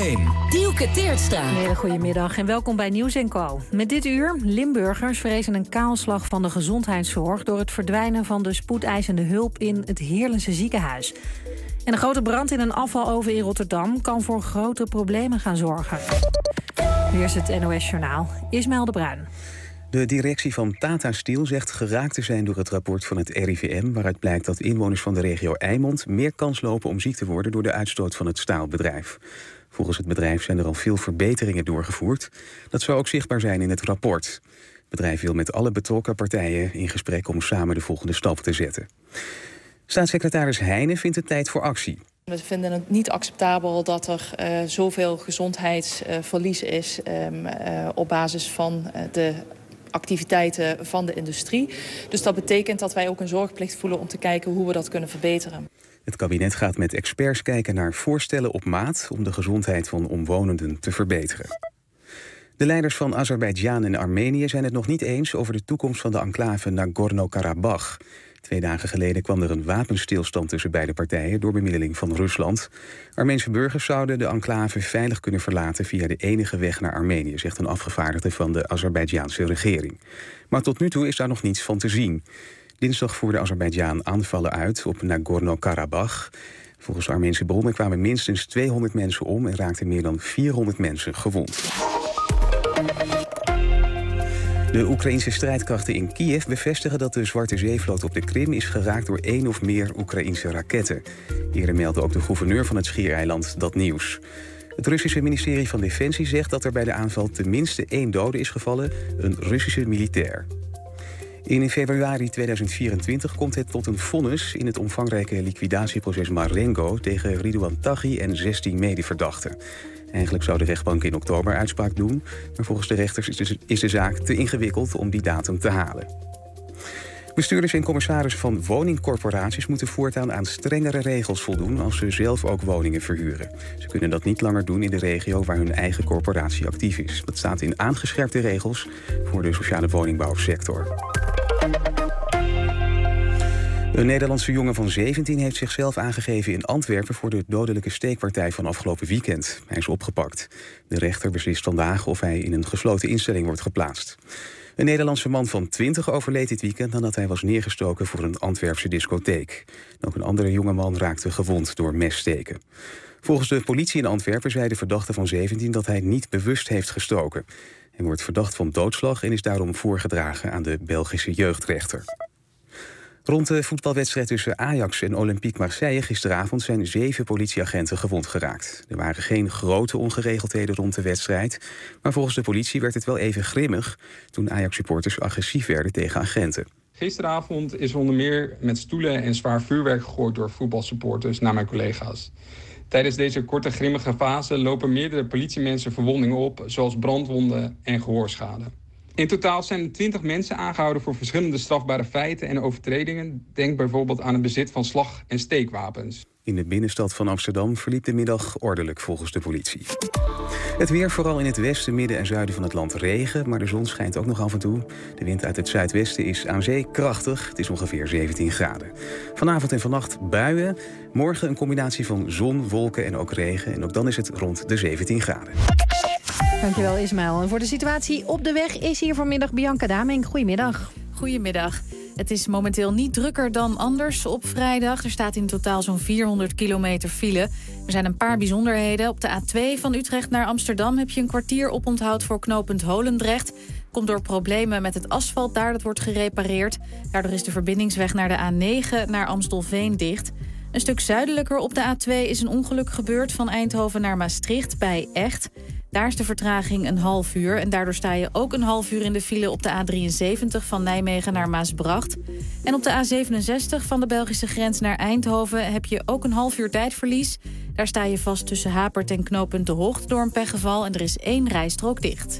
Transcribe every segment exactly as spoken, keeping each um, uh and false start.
één. Dielke Teertstra. Een hele goede middag en welkom bij Nieuws en Co. Met dit uur, Limburgers vrezen een kaalslag van de gezondheidszorg door het verdwijnen van de spoedeisende hulp in het Heerlense ziekenhuis. En een grote brand in een afvaloven in Rotterdam kan voor grote problemen gaan zorgen. Nu is het N O S-journaal. Ismaël de Bruin. De directie van Tata Steel zegt geraakt te zijn door het rapport van het R I V M... waaruit blijkt dat inwoners van de regio Eimond meer kans lopen om ziek te worden door de uitstoot van het staalbedrijf. Volgens het bedrijf zijn er al veel verbeteringen doorgevoerd. Dat zou ook zichtbaar zijn in het rapport. Het bedrijf wil met alle betrokken partijen in gesprek om samen de volgende stap te zetten. Staatssecretaris Heijnen vindt het tijd voor actie. We vinden het niet acceptabel dat er uh, zoveel gezondheidsverlies uh, is um, uh, op basis van uh, de activiteiten van de industrie. Dus dat betekent dat wij ook een zorgplicht voelen om te kijken hoe we dat kunnen verbeteren. Het kabinet gaat met experts kijken naar voorstellen op maat om de gezondheid van omwonenden te verbeteren. De leiders van Azerbeidzjan en Armenië zijn het nog niet eens over de toekomst van de enclave Nagorno-Karabakh. Twee dagen geleden kwam er een wapenstilstand tussen beide partijen door bemiddeling van Rusland. Armeense burgers zouden de enclave veilig kunnen verlaten via de enige weg naar Armenië, zegt een afgevaardigde van de Azerbeidzjaanse regering. Maar tot nu toe is daar nog niets van te zien. Dinsdag voerde Azerbeidzjan aanvallen uit op Nagorno-Karabakh. Volgens Armeense bronnen kwamen minstens tweehonderd mensen om en raakten meer dan vierhonderd mensen gewond. De Oekraïnse strijdkrachten in Kiev bevestigen dat de Zwarte Zeevloot op de Krim is geraakt door één of meer Oekraïnse raketten. Eerder meldde ook de gouverneur van het schiereiland dat nieuws. Het Russische ministerie van Defensie zegt dat er bij de aanval tenminste één dode is gevallen, een Russische militair. In februari tweeduizend vierentwintig komt het tot een vonnis in het omvangrijke liquidatieproces Marengo tegen Ridouan Taghi en zestien medeverdachten. Eigenlijk zou de rechtbank in oktober uitspraak doen, maar volgens de rechters is de, is de zaak te ingewikkeld om die datum te halen. Bestuurders en commissarissen van woningcorporaties moeten voortaan aan strengere regels voldoen als ze zelf ook woningen verhuren. Ze kunnen dat niet langer doen in de regio waar hun eigen corporatie actief is. Dat staat in aangescherpte regels voor de sociale woningbouwsector. Een Nederlandse jongen van zeventien heeft zichzelf aangegeven in Antwerpen voor de dodelijke steekpartij van afgelopen weekend. Hij is opgepakt. De rechter beslist vandaag of hij in een gesloten instelling wordt geplaatst. Een Nederlandse man van twintig overleed dit weekend nadat hij was neergestoken voor een Antwerpse discotheek. Ook een andere jongeman raakte gewond door messteken. Volgens de politie in Antwerpen zei de verdachte van zeventien dat hij niet bewust heeft gestoken. Hij wordt verdacht van doodslag en is daarom voorgedragen aan de Belgische jeugdrechter. Rond de voetbalwedstrijd tussen Ajax en Olympique Marseille gisteravond zijn zeven politieagenten gewond geraakt. Er waren geen grote ongeregeldheden rond de wedstrijd, maar volgens de politie werd het wel even grimmig toen Ajax-supporters agressief werden tegen agenten. Gisteravond is onder meer met stoelen en zwaar vuurwerk gegooid door voetbalsupporters naar mijn collega's. Tijdens deze korte grimmige fase lopen meerdere politiemensen verwondingen op, zoals brandwonden en gehoorschade. In totaal zijn er twintig mensen aangehouden voor verschillende strafbare feiten en overtredingen. Denk bijvoorbeeld aan het bezit van slag- en steekwapens. In de binnenstad van Amsterdam verliep de middag ordelijk volgens de politie. Het weer, vooral in het westen, midden en zuiden van het land regen, maar de zon schijnt ook nog af en toe. De wind uit het zuidwesten is aan zee krachtig. Het is ongeveer zeventien graden. Vanavond en vannacht buien. Morgen een combinatie van zon, wolken en ook regen. En ook dan is het rond de zeventien graden. Dankjewel Ismaël. En voor de situatie op de weg is hier vanmiddag Bianca Daming. Goedemiddag. Goedemiddag. Het is momenteel niet drukker dan anders op vrijdag. Er staat in totaal zo'n vierhonderd kilometer file. Er zijn een paar bijzonderheden. Op de A twee van Utrecht naar Amsterdam heb je een kwartier oponthoud voor knooppunt Holendrecht. Komt door problemen met het asfalt daar, dat wordt gerepareerd. Daardoor is de verbindingsweg naar de A negen naar Amstelveen dicht. Een stuk zuidelijker op de A twee is een ongeluk gebeurd van Eindhoven naar Maastricht bij Echt. Daar is de vertraging een half uur en daardoor sta je ook een half uur in de file op de A drieënzeventig van Nijmegen naar Maasbracht. En op de A zevenenzestig van de Belgische grens naar Eindhoven heb je ook een half uur tijdverlies. Daar sta je vast tussen Hapert en knooppunt De Hocht door een pechgeval en er is één rijstrook dicht.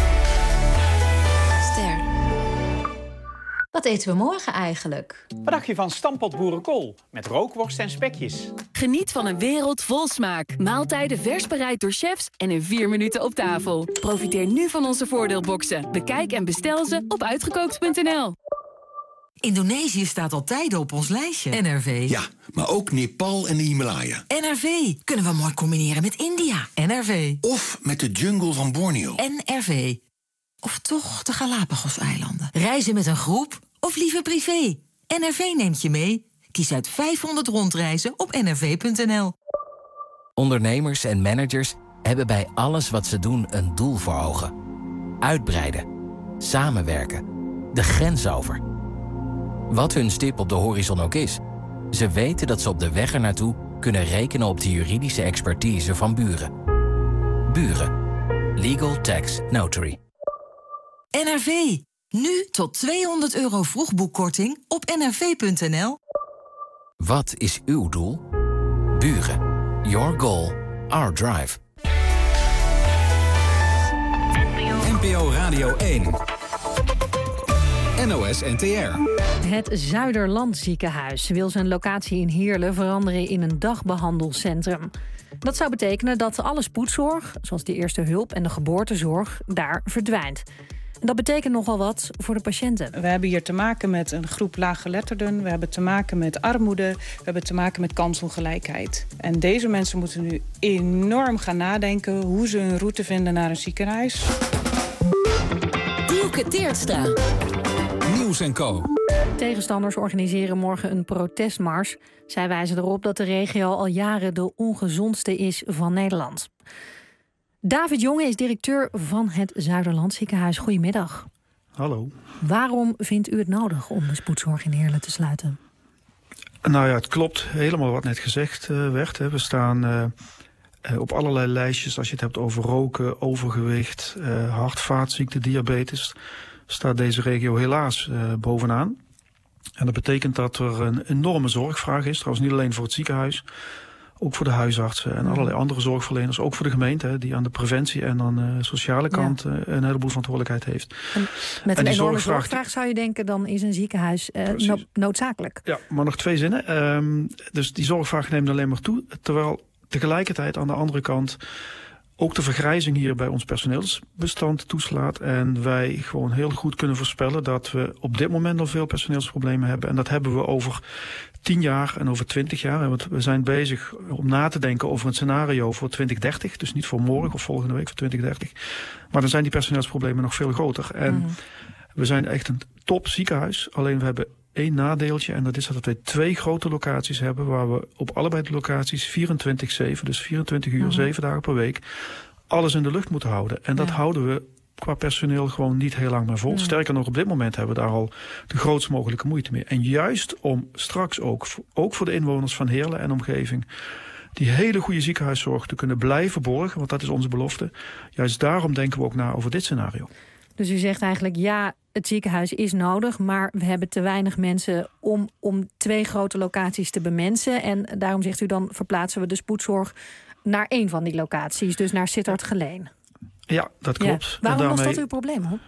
Ster. Wat eten we morgen eigenlijk? Wat dacht je van stamppot boerenkool met rookworst en spekjes? Geniet van een wereld vol smaak. Maaltijden vers bereid door chefs en in vier minuten op tafel. Profiteer nu van onze voordeelboxen. Bekijk en bestel ze op uitgekookt punt n l. Indonesië staat al tijden op ons lijstje. N R V. Ja, maar ook Nepal en de Himalaya. N R V. Kunnen we mooi combineren met India. N R V. Of met de jungle van Borneo. N R V. Of toch de Galapagos-eilanden. Reizen met een groep of liever privé. N R V neemt je mee. Kies uit vijfhonderd rondreizen op n r v punt n l. Ondernemers en managers hebben bij alles wat ze doen een doel voor ogen. Uitbreiden. Samenwerken. De grens over. Wat hun stip op de horizon ook is, ze weten dat ze op de weg ernaartoe kunnen rekenen op de juridische expertise van Buren. Buren. Legal Tax Notary. N R V. Nu tot tweehonderd euro vroegboekkorting op n r v punt n l. Wat is uw doel? Buren. Your goal, our drive. N P O Radio één. N O S N T R. Het Zuiderland ziekenhuis wil zijn locatie in Heerlen veranderen in een dagbehandelcentrum. Dat zou betekenen dat alle spoedzorg, zoals de eerste hulp en de geboortezorg, daar verdwijnt. En dat betekent nogal wat voor de patiënten. We hebben hier te maken met een groep laaggeletterden. We hebben te maken met armoede. We hebben te maken met kansongelijkheid. En deze mensen moeten nu enorm gaan nadenken hoe ze een route vinden naar een ziekenhuis. Dielke Teertstra. Nieuws en Co. Tegenstanders organiseren morgen een protestmars. Zij wijzen erop dat de regio al jaren de ongezondste is van Nederland. David Jonge is directeur van het Zuiderland ziekenhuis. Goedemiddag. Hallo. Waarom vindt u het nodig om de spoedzorg in Heerlen te sluiten? Nou ja, het klopt helemaal wat net gezegd uh, werd. Hè. We staan uh, uh, op allerlei lijstjes. Als je het hebt over roken, overgewicht, uh, hart- vaatziekten, diabetes, staat deze regio helaas uh, bovenaan. En dat betekent dat er een enorme zorgvraag is. Trouwens niet alleen voor het ziekenhuis, ook voor de huisartsen en allerlei andere zorgverleners. Ook voor de gemeente, hè, die aan de preventie en aan de sociale kant ja. uh, een heleboel verantwoordelijkheid heeft. En met en een enorme zorgvraag, zorgvraag zou je denken, dan is een ziekenhuis uh, no- noodzakelijk. Ja, maar nog twee zinnen. Um, dus die zorgvraag neemt alleen maar toe. Terwijl tegelijkertijd aan de andere kant ook de vergrijzing hier bij ons personeelsbestand toeslaat. En wij gewoon heel goed kunnen voorspellen dat we op dit moment al veel personeelsproblemen hebben. En dat hebben we over tien jaar en over twintig jaar. Want we zijn bezig om na te denken over een scenario voor twintig dertig. Dus niet voor morgen of volgende week, voor twintig dertig. Maar dan zijn die personeelsproblemen nog veel groter. En mm. we zijn echt een top ziekenhuis. Alleen we hebben één nadeeltje. En dat is dat we twee grote locaties hebben, waar we op allebei de locaties vierentwintig zeven, dus vierentwintig uur, mm-hmm. zeven dagen per week, alles in de lucht moeten houden. En dat ja. houden we qua personeel gewoon niet heel lang meer vol. Mm. Sterker nog, op dit moment hebben we daar al de grootst mogelijke moeite mee. En juist om straks ook, ook voor de inwoners van Heerlen en omgeving, die hele goede ziekenhuiszorg te kunnen blijven borgen, want dat is onze belofte. Juist daarom denken we ook na over dit scenario. Dus u zegt eigenlijk, ja, het ziekenhuis is nodig, maar we hebben te weinig mensen om, om twee grote locaties te bemensen. En daarom zegt u, dan verplaatsen we de spoedzorg naar één van die locaties, dus naar Sittard-Geleen. Ja, dat klopt. Ja. Waarom daarmee was dat uw probleem, hoor?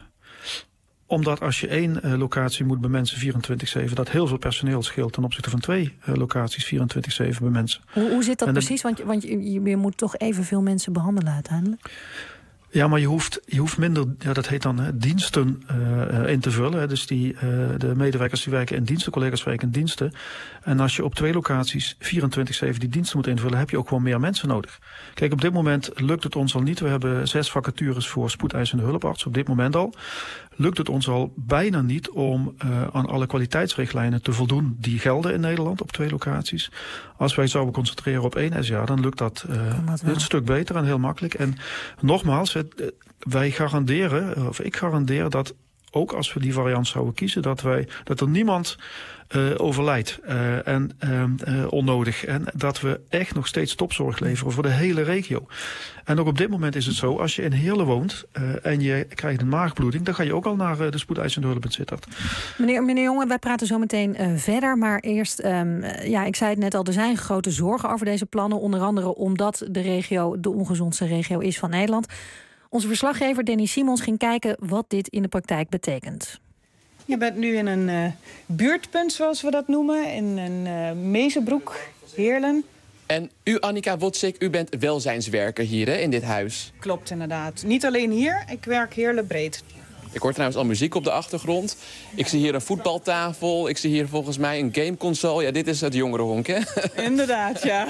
Omdat als je één uh, locatie moet bemensen vierentwintig zeven... dat heel veel personeel scheelt ten opzichte van twee uh, locaties vierentwintig zeven bemensen. Hoe, hoe zit dat en precies? Want, want je, je moet toch evenveel mensen behandelen uiteindelijk? Ja, maar je hoeft, je hoeft minder, ja, dat heet dan hè, diensten uh, in te vullen. Hè. Dus die, uh, de medewerkers die werken in diensten, collega's werken in diensten. En als je op twee locaties vierentwintig zeven die diensten moet invullen, heb je ook gewoon meer mensen nodig. Kijk, op dit moment lukt het ons al niet. We hebben zes vacatures voor spoedeisende hulparts, op dit moment al. Lukt het ons al bijna niet om uh, aan alle kwaliteitsrichtlijnen te voldoen die gelden in Nederland op twee locaties. Als wij zouden concentreren op één S J, dan lukt dat, uh, dat een stuk beter en heel makkelijk. En nogmaals, het, wij garanderen, of ik garandeer dat ook als we die variant zouden kiezen, dat, wij, dat er niemand uh, overlijdt uh, en uh, uh, onnodig. En dat we echt nog steeds topzorg leveren voor de hele regio. En ook op dit moment is het zo, als je in Heerlen woont uh, en je krijgt een maagbloeding, dan ga je ook al naar uh, de spoedeisende hulp in Sittard. Meneer, meneer Jonge, wij praten zo meteen uh, verder. Maar eerst, um, ja, ik zei het net al, er zijn grote zorgen over deze plannen. Onder andere omdat de regio de ongezondste regio is van Nederland. Onze verslaggever Danny Simons ging kijken wat dit in de praktijk betekent. Je bent nu in een uh, buurtpunt, zoals we dat noemen, in een uh, Mezenbroek, Heerlen. En u, Annika Wotsik, u bent welzijnswerker hier hè, in dit huis. Klopt, inderdaad. Niet alleen hier, ik werk Heerlen breed. Ik hoor trouwens al muziek op de achtergrond. Ik zie hier een voetbaltafel. Ik zie hier volgens mij een gameconsole. Ja, dit is het jongerenhonk, hè? Inderdaad, ja.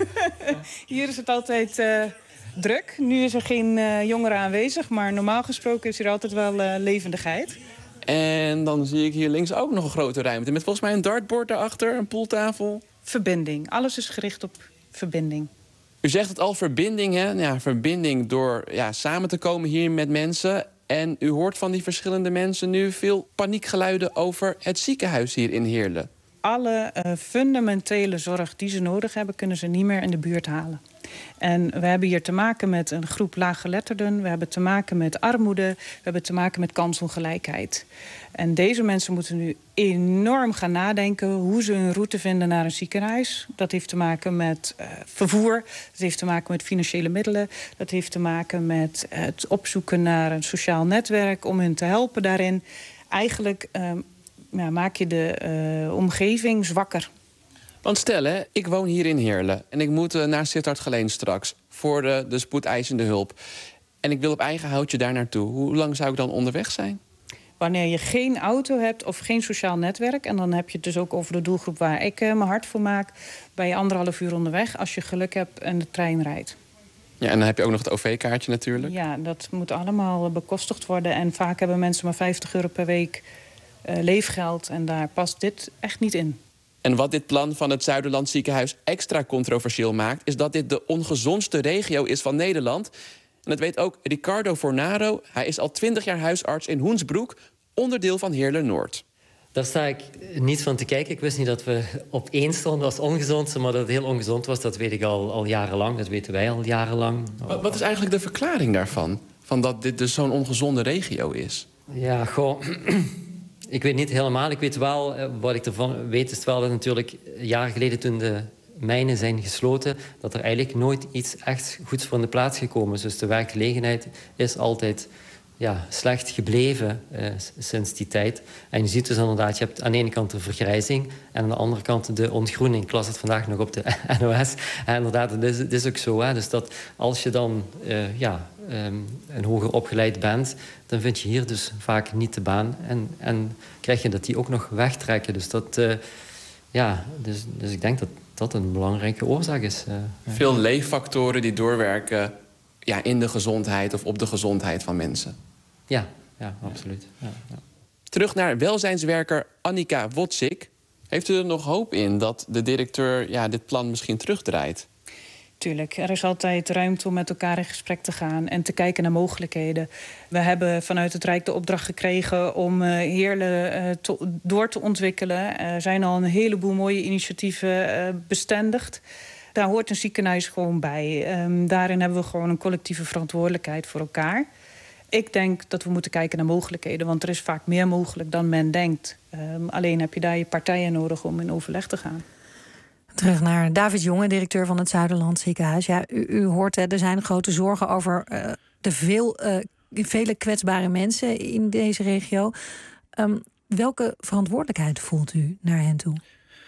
Hier is het altijd uh, druk. Nu is er geen uh, jongeren aanwezig, maar normaal gesproken is hier altijd wel uh, levendigheid. En dan zie ik hier links ook nog een grote ruimte met volgens mij een dartboard daarachter, een pooltafel. Verbinding. Alles is gericht op verbinding. U zegt het al, verbinding, hè? Ja, verbinding door ja, samen te komen hier met mensen. En u hoort van die verschillende mensen nu veel paniekgeluiden over het ziekenhuis hier in Heerlen. Alle uh, fundamentele zorg die ze nodig hebben, kunnen ze niet meer in de buurt halen. En we hebben hier te maken met een groep laaggeletterden. We hebben te maken met armoede. We hebben te maken met kansongelijkheid. En deze mensen moeten nu enorm gaan nadenken hoe ze hun route vinden naar een ziekenhuis. Dat heeft te maken met uh, vervoer. Dat heeft te maken met financiële middelen. Dat heeft te maken met het opzoeken naar een sociaal netwerk om hen te helpen daarin. Eigenlijk uh, ja, maak je de uh, omgeving zwakker. Want stel, hè, ik woon hier in Heerlen en ik moet uh, naar Sittard-Geleen straks voor de, de spoedeisende hulp. En ik wil op eigen houtje daar naartoe. Hoe lang zou ik dan onderweg zijn? Wanneer je geen auto hebt of geen sociaal netwerk, en dan heb je het dus ook over de doelgroep waar ik uh, mijn hart voor maak, ben je anderhalf uur onderweg als je geluk hebt en de trein rijdt. Ja, en dan heb je ook nog het O V-kaartje natuurlijk. Ja, dat moet allemaal bekostigd worden. En vaak hebben mensen maar vijftig euro per week uh, leefgeld en daar past dit echt niet in. En wat dit plan van het Zuiderland ziekenhuis extra controversieel maakt, is dat dit de ongezondste regio is van Nederland. En dat weet ook Ricardo Fornaro. Hij is al twintig jaar huisarts in Hoensbroek, onderdeel van Heerlen-Noord. Daar sta ik niet van te kijken. Ik wist niet dat we op één stonden als ongezondste, maar dat het heel ongezond was, dat weet ik al, al jarenlang. Dat weten wij al jarenlang. Wat, wat is eigenlijk de verklaring daarvan? Van dat dit dus zo'n ongezonde regio is? Ja, goh. Ik weet niet helemaal. Ik weet wel, wat ik ervan weet, is wel dat natuurlijk jaren geleden toen de mijnen zijn gesloten, dat er eigenlijk nooit iets echt goeds voor in de plaats gekomen is. Dus de werkgelegenheid is altijd ja, slecht gebleven uh, sinds die tijd. En je ziet dus inderdaad, je hebt aan de ene kant de vergrijzing en aan de andere kant de ontgroening. Ik las het vandaag nog op de N O S. En inderdaad, het is, het is ook zo. Hè? Dus dat als je dan uh, ja, um, een hoger opgeleid bent, dan vind je hier dus vaak niet de baan. En, en krijg je dat die ook nog wegtrekken. Dus, dat, uh, ja, dus, dus ik denk dat dat een belangrijke oorzaak is. Uh, Veel leeffactoren die doorwerken ja, in de gezondheid of op de gezondheid van mensen. Ja, ja, absoluut. Ja, ja. Terug naar welzijnswerker Annika Wotzik. Heeft u er nog hoop in dat de directeur ja, dit plan misschien terugdraait? Tuurlijk, er is altijd ruimte om met elkaar in gesprek te gaan en te kijken naar mogelijkheden. We hebben vanuit het Rijk de opdracht gekregen om uh, Heerlen uh, to, door te ontwikkelen. Er zijn al een heleboel mooie initiatieven uh, bestendigd. Daar hoort een ziekenhuis gewoon bij. Um, daarin hebben we gewoon een collectieve verantwoordelijkheid voor elkaar. Ik denk dat we moeten kijken naar mogelijkheden, want er is vaak meer mogelijk dan men denkt. Um, alleen heb je daar je partijen nodig om in overleg te gaan. Terug naar David Jonge, directeur van het Zuiderland ziekenhuis. Ja, u, u hoort, hè, er zijn grote zorgen over uh, de veel, uh, vele kwetsbare mensen in deze regio. Um, welke verantwoordelijkheid voelt u naar hen toe?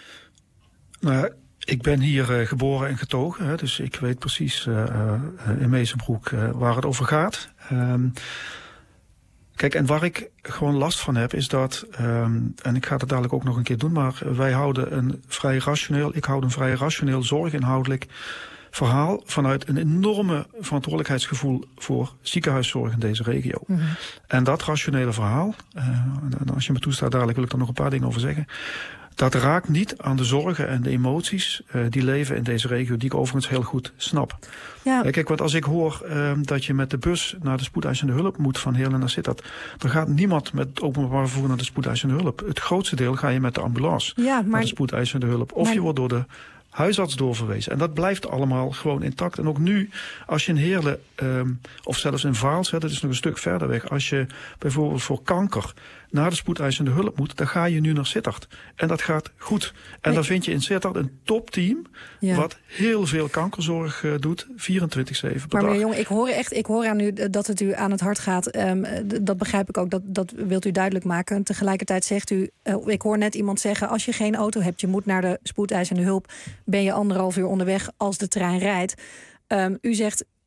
Nou, ik ben hier uh, geboren en getogen, hè, dus ik weet precies uh, uh, in Meesenbroek uh, waar het over gaat. Um, Kijk, en waar ik gewoon last van heb, is dat, um, en ik ga het dadelijk ook nog een keer doen, maar wij houden een vrij rationeel, ik houd een vrij rationeel zorginhoudelijk verhaal vanuit een enorme verantwoordelijkheidsgevoel voor ziekenhuiszorg in deze regio. Mm-hmm. En dat rationele verhaal, uh, en als je me toestaat, dadelijk wil ik er nog een paar dingen over zeggen. Dat raakt niet aan de zorgen en de emoties uh, die leven in deze regio, die ik overigens heel goed snap. Ja. Uh, kijk, want als ik hoor uh, dat je met de bus naar de spoedeisende hulp moet van Heerlen naar Sittard, dan gaat niemand met het openbaar vervoer naar de spoedeisende hulp. Het grootste deel ga je met de ambulance ja, maar, naar de spoedeisende hulp. Of maar, je wordt door de huisarts doorverwezen. En dat blijft allemaal gewoon intact. En ook nu, als je in Heerlen, um, of zelfs in Vaals, hè, dat is nog een stuk verder weg, als je bijvoorbeeld voor kanker naar de spoedeisende hulp moet, dan ga je nu naar Sittard. En dat gaat goed. En nee. dan vind je in Sittard een topteam ja. wat heel veel kankerzorg uh, doet, vierentwintig zeven per maar dag. Maar jongen, ik hoor echt, ik hoor aan u dat het u aan het hart gaat. Um, dat begrijp ik ook, dat, dat wilt u duidelijk maken. Tegelijkertijd zegt u, uh, ik hoor net iemand zeggen, als je geen auto hebt, je moet naar de spoedeisende hulp, ben je anderhalf uur onderweg als de trein rijdt. Um, u zegt,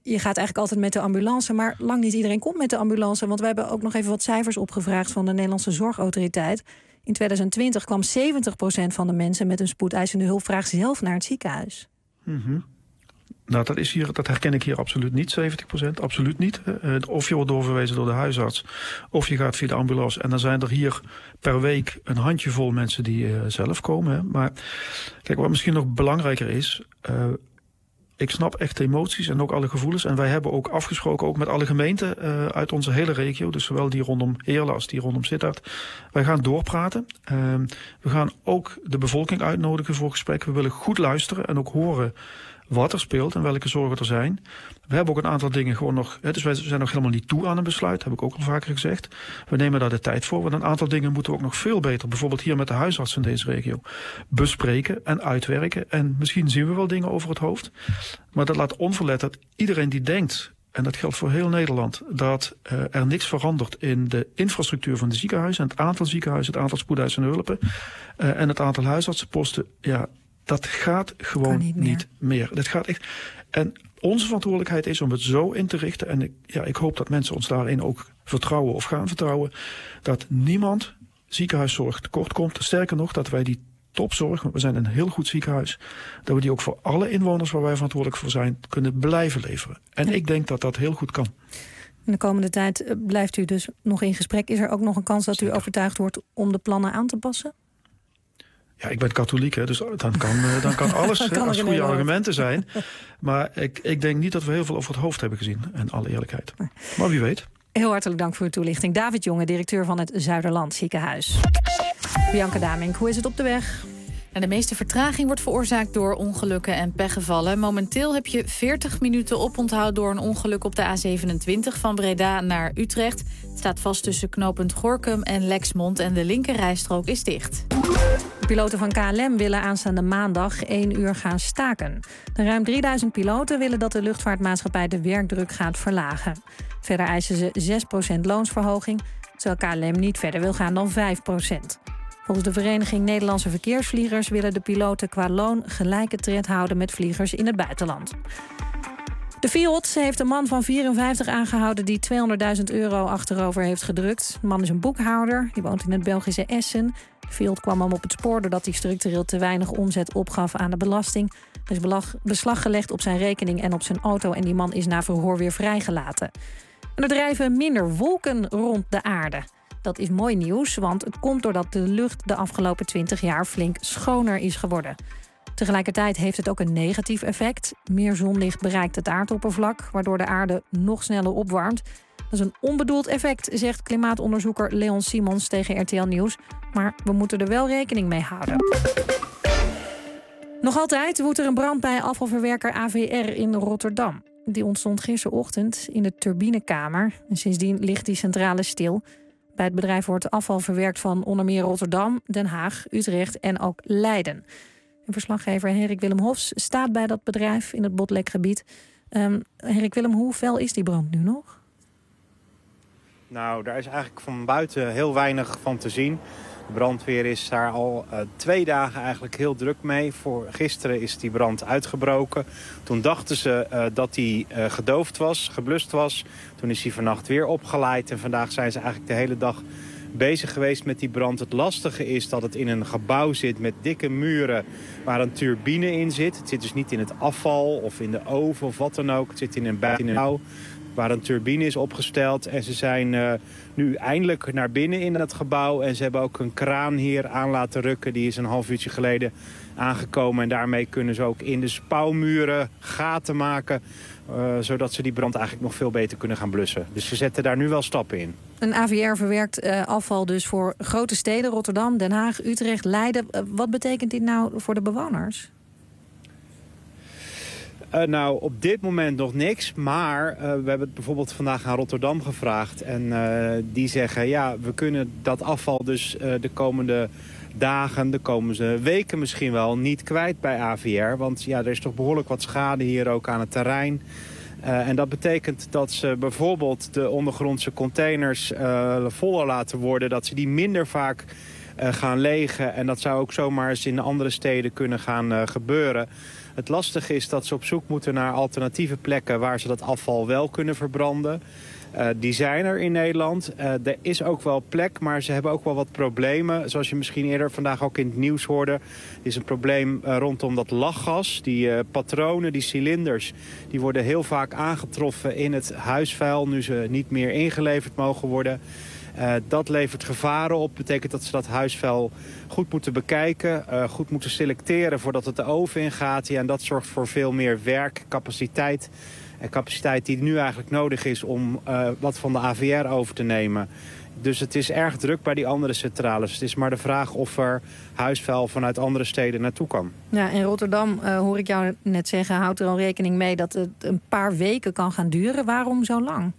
je gaat eigenlijk altijd met de ambulance, maar lang niet iedereen komt met de ambulance. Want we hebben ook nog even wat cijfers opgevraagd van de Nederlandse Zorgautoriteit. In tweeduizend twintig kwam zeventig procent van de mensen met een spoedeisende hulpvraag zelf naar het ziekenhuis. Mm-hmm. Nou, dat, is hier, dat herken ik hier absoluut niet, zeventig procent. Absoluut niet. Uh, of je wordt doorverwezen door de huisarts, of je gaat via de ambulance. En dan zijn er hier per week een handjevol mensen die uh, zelf komen. Hè. Maar kijk, wat misschien nog belangrijker is, Uh, ik snap echt de emoties en ook alle gevoelens. En wij hebben ook afgesproken, ook met alle gemeenten uh, uit onze hele regio. Dus zowel die rondom Heerlen als die rondom Sittard. Wij gaan doorpraten. Uh, we gaan ook de bevolking uitnodigen voor gesprek. We willen goed luisteren en ook horen wat er speelt en welke zorgen er zijn. We hebben ook een aantal dingen gewoon nog. Hè, dus wij zijn nog helemaal niet toe aan een besluit, heb ik ook al vaker gezegd. We nemen daar de tijd voor. Want een aantal dingen moeten we ook nog veel beter, bijvoorbeeld hier met de huisarts in deze regio, bespreken en uitwerken. En misschien zien we wel dingen over het hoofd. Maar dat laat onverlet iedereen die denkt, en dat geldt voor heel Nederland, dat uh, er niks verandert in de infrastructuur van de ziekenhuizen, het aantal ziekenhuizen, het aantal spoedeisende hulpen uh, en het aantal huisartsenposten. Ja, dat gaat gewoon niet meer. niet meer. Dat gaat echt. En onze verantwoordelijkheid is om het zo in te richten. En ik, ja, ik hoop dat mensen ons daarin ook vertrouwen of gaan vertrouwen. Dat niemand ziekenhuiszorg tekort komt. Sterker nog, dat wij die topzorg, want we zijn een heel goed ziekenhuis, dat we die ook voor alle inwoners waar wij verantwoordelijk voor zijn, kunnen blijven leveren. En ja. ik denk dat dat heel goed kan. In de komende tijd blijft u dus nog in gesprek. Is er ook nog een kans dat Zeker. u overtuigd wordt om de plannen aan te passen? Ja, ik ben katholiek, hè, dus dan kan, dan kan alles kan als goede argumenten zijn. Maar ik, ik denk niet dat we heel veel over het hoofd hebben gezien, in alle eerlijkheid. Maar wie weet. Heel hartelijk dank voor uw toelichting. David Jonge, directeur van het Zuiderland Ziekenhuis. Bianca Damink, hoe is het op de weg? En de meeste vertraging wordt veroorzaakt door ongelukken en pechgevallen. Momenteel heb je veertig minuten oponthoud door een ongeluk op de A zevenentwintig... van Breda naar Utrecht. Het staat vast tussen knooppunt Gorinchem en Lexmond en de linkerrijstrook is dicht. De piloten van K L M willen aanstaande maandag één uur gaan staken. De ruim drieduizend piloten willen dat de luchtvaartmaatschappij de werkdruk gaat verlagen. Verder eisen ze zes procent loonsverhoging, terwijl K L M niet verder wil gaan dan vijf procent. Volgens de Vereniging Nederlandse Verkeersvliegers willen de piloten qua loon gelijke tred houden met vliegers in het buitenland. De Fiat heeft een man van vierenvijftig aangehouden die tweehonderdduizend euro achterover heeft gedrukt. De man is een boekhouder, die woont in het Belgische Essen. De Fiat kwam hem op het spoor doordat hij structureel te weinig omzet opgaf aan de belasting. Er is beslag gelegd op zijn rekening en op zijn auto en die man is na verhoor weer vrijgelaten. En er drijven minder wolken rond de aarde. Dat is mooi nieuws, want het komt doordat de lucht de afgelopen twintig jaar flink schoner is geworden. Tegelijkertijd heeft het ook een negatief effect. Meer zonlicht bereikt het aardoppervlak, waardoor de aarde nog sneller opwarmt. Dat is een onbedoeld effect, zegt klimaatonderzoeker Leon Simons tegen R T L Nieuws. Maar we moeten er wel rekening mee houden. Nog altijd woedt er een brand bij afvalverwerker A V R in Rotterdam. Die ontstond gisterochtend in de turbinekamer. En sindsdien ligt die centrale stil. Bij het bedrijf wordt afval verwerkt van onder meer Rotterdam, Den Haag, Utrecht en ook Leiden. En verslaggever Henrik Willem Hofs staat bij dat bedrijf in het Botlekgebied. Um, Henrik Willem, hoe fel is die brand nu nog? Nou, daar is eigenlijk van buiten heel weinig van te zien. De brandweer is daar al uh, twee dagen eigenlijk heel druk mee. Voor gisteren is die brand uitgebroken. Toen dachten ze uh, dat die uh, gedoofd was, geblust was. Toen is hij vannacht weer opgeleid. En vandaag zijn ze eigenlijk de hele dag bezig geweest met die brand. Het lastige is dat het in een gebouw zit met dikke muren waar een turbine in zit. Het zit dus niet in het afval of in de oven of wat dan ook. Het zit in een bouw waar een turbine is opgesteld. En ze zijn uh, nu eindelijk naar binnen in het gebouw. En ze hebben ook een kraan hier aan laten rukken. Die is een half uurtje geleden aangekomen. En daarmee kunnen ze ook in de spouwmuren gaten maken. Uh, zodat ze die brand eigenlijk nog veel beter kunnen gaan blussen. Dus ze zetten daar nu wel stappen in. Een A V R verwerkt uh, afval dus voor grote steden. Rotterdam, Den Haag, Utrecht, Leiden. Uh, wat betekent dit nou voor de bewoners? Uh, nou, op dit moment nog niks. Maar uh, we hebben het bijvoorbeeld vandaag aan Rotterdam gevraagd. En uh, die zeggen, ja, we kunnen dat afval dus uh, de komende dagen, de komende weken misschien wel niet kwijt bij A V R. Want ja, er is toch behoorlijk wat schade hier ook aan het terrein. Uh, en dat betekent dat ze bijvoorbeeld de ondergrondse containers uh, voller laten worden. Dat ze die minder vaak uh, gaan legen. En dat zou ook zomaar eens in andere steden kunnen gaan uh, gebeuren. Het lastige is dat ze op zoek moeten naar alternatieve plekken waar ze dat afval wel kunnen verbranden. Uh, die zijn er in Nederland. Uh, er is ook wel plek, maar ze hebben ook wel wat problemen. Zoals je misschien eerder vandaag ook in het nieuws hoorde, is een probleem uh, rondom dat lachgas. Die uh, patronen, die cilinders, die worden heel vaak aangetroffen in het huisvuil, nu ze niet meer ingeleverd mogen worden. Uh, dat levert gevaren op. Betekent dat ze dat huisvuil goed moeten bekijken, uh, goed moeten selecteren voordat het de oven ingaat. Ja, en dat zorgt voor veel meer werkcapaciteit. En capaciteit die nu eigenlijk nodig is om uh, wat van de A V R over te nemen. Dus het is erg druk bij die andere centrales. Het is maar de vraag of er huisvuil vanuit andere steden naartoe kan. Ja, in Rotterdam, uh, hoor ik jou net zeggen, houdt er al rekening mee dat het een paar weken kan gaan duren. Waarom zo lang?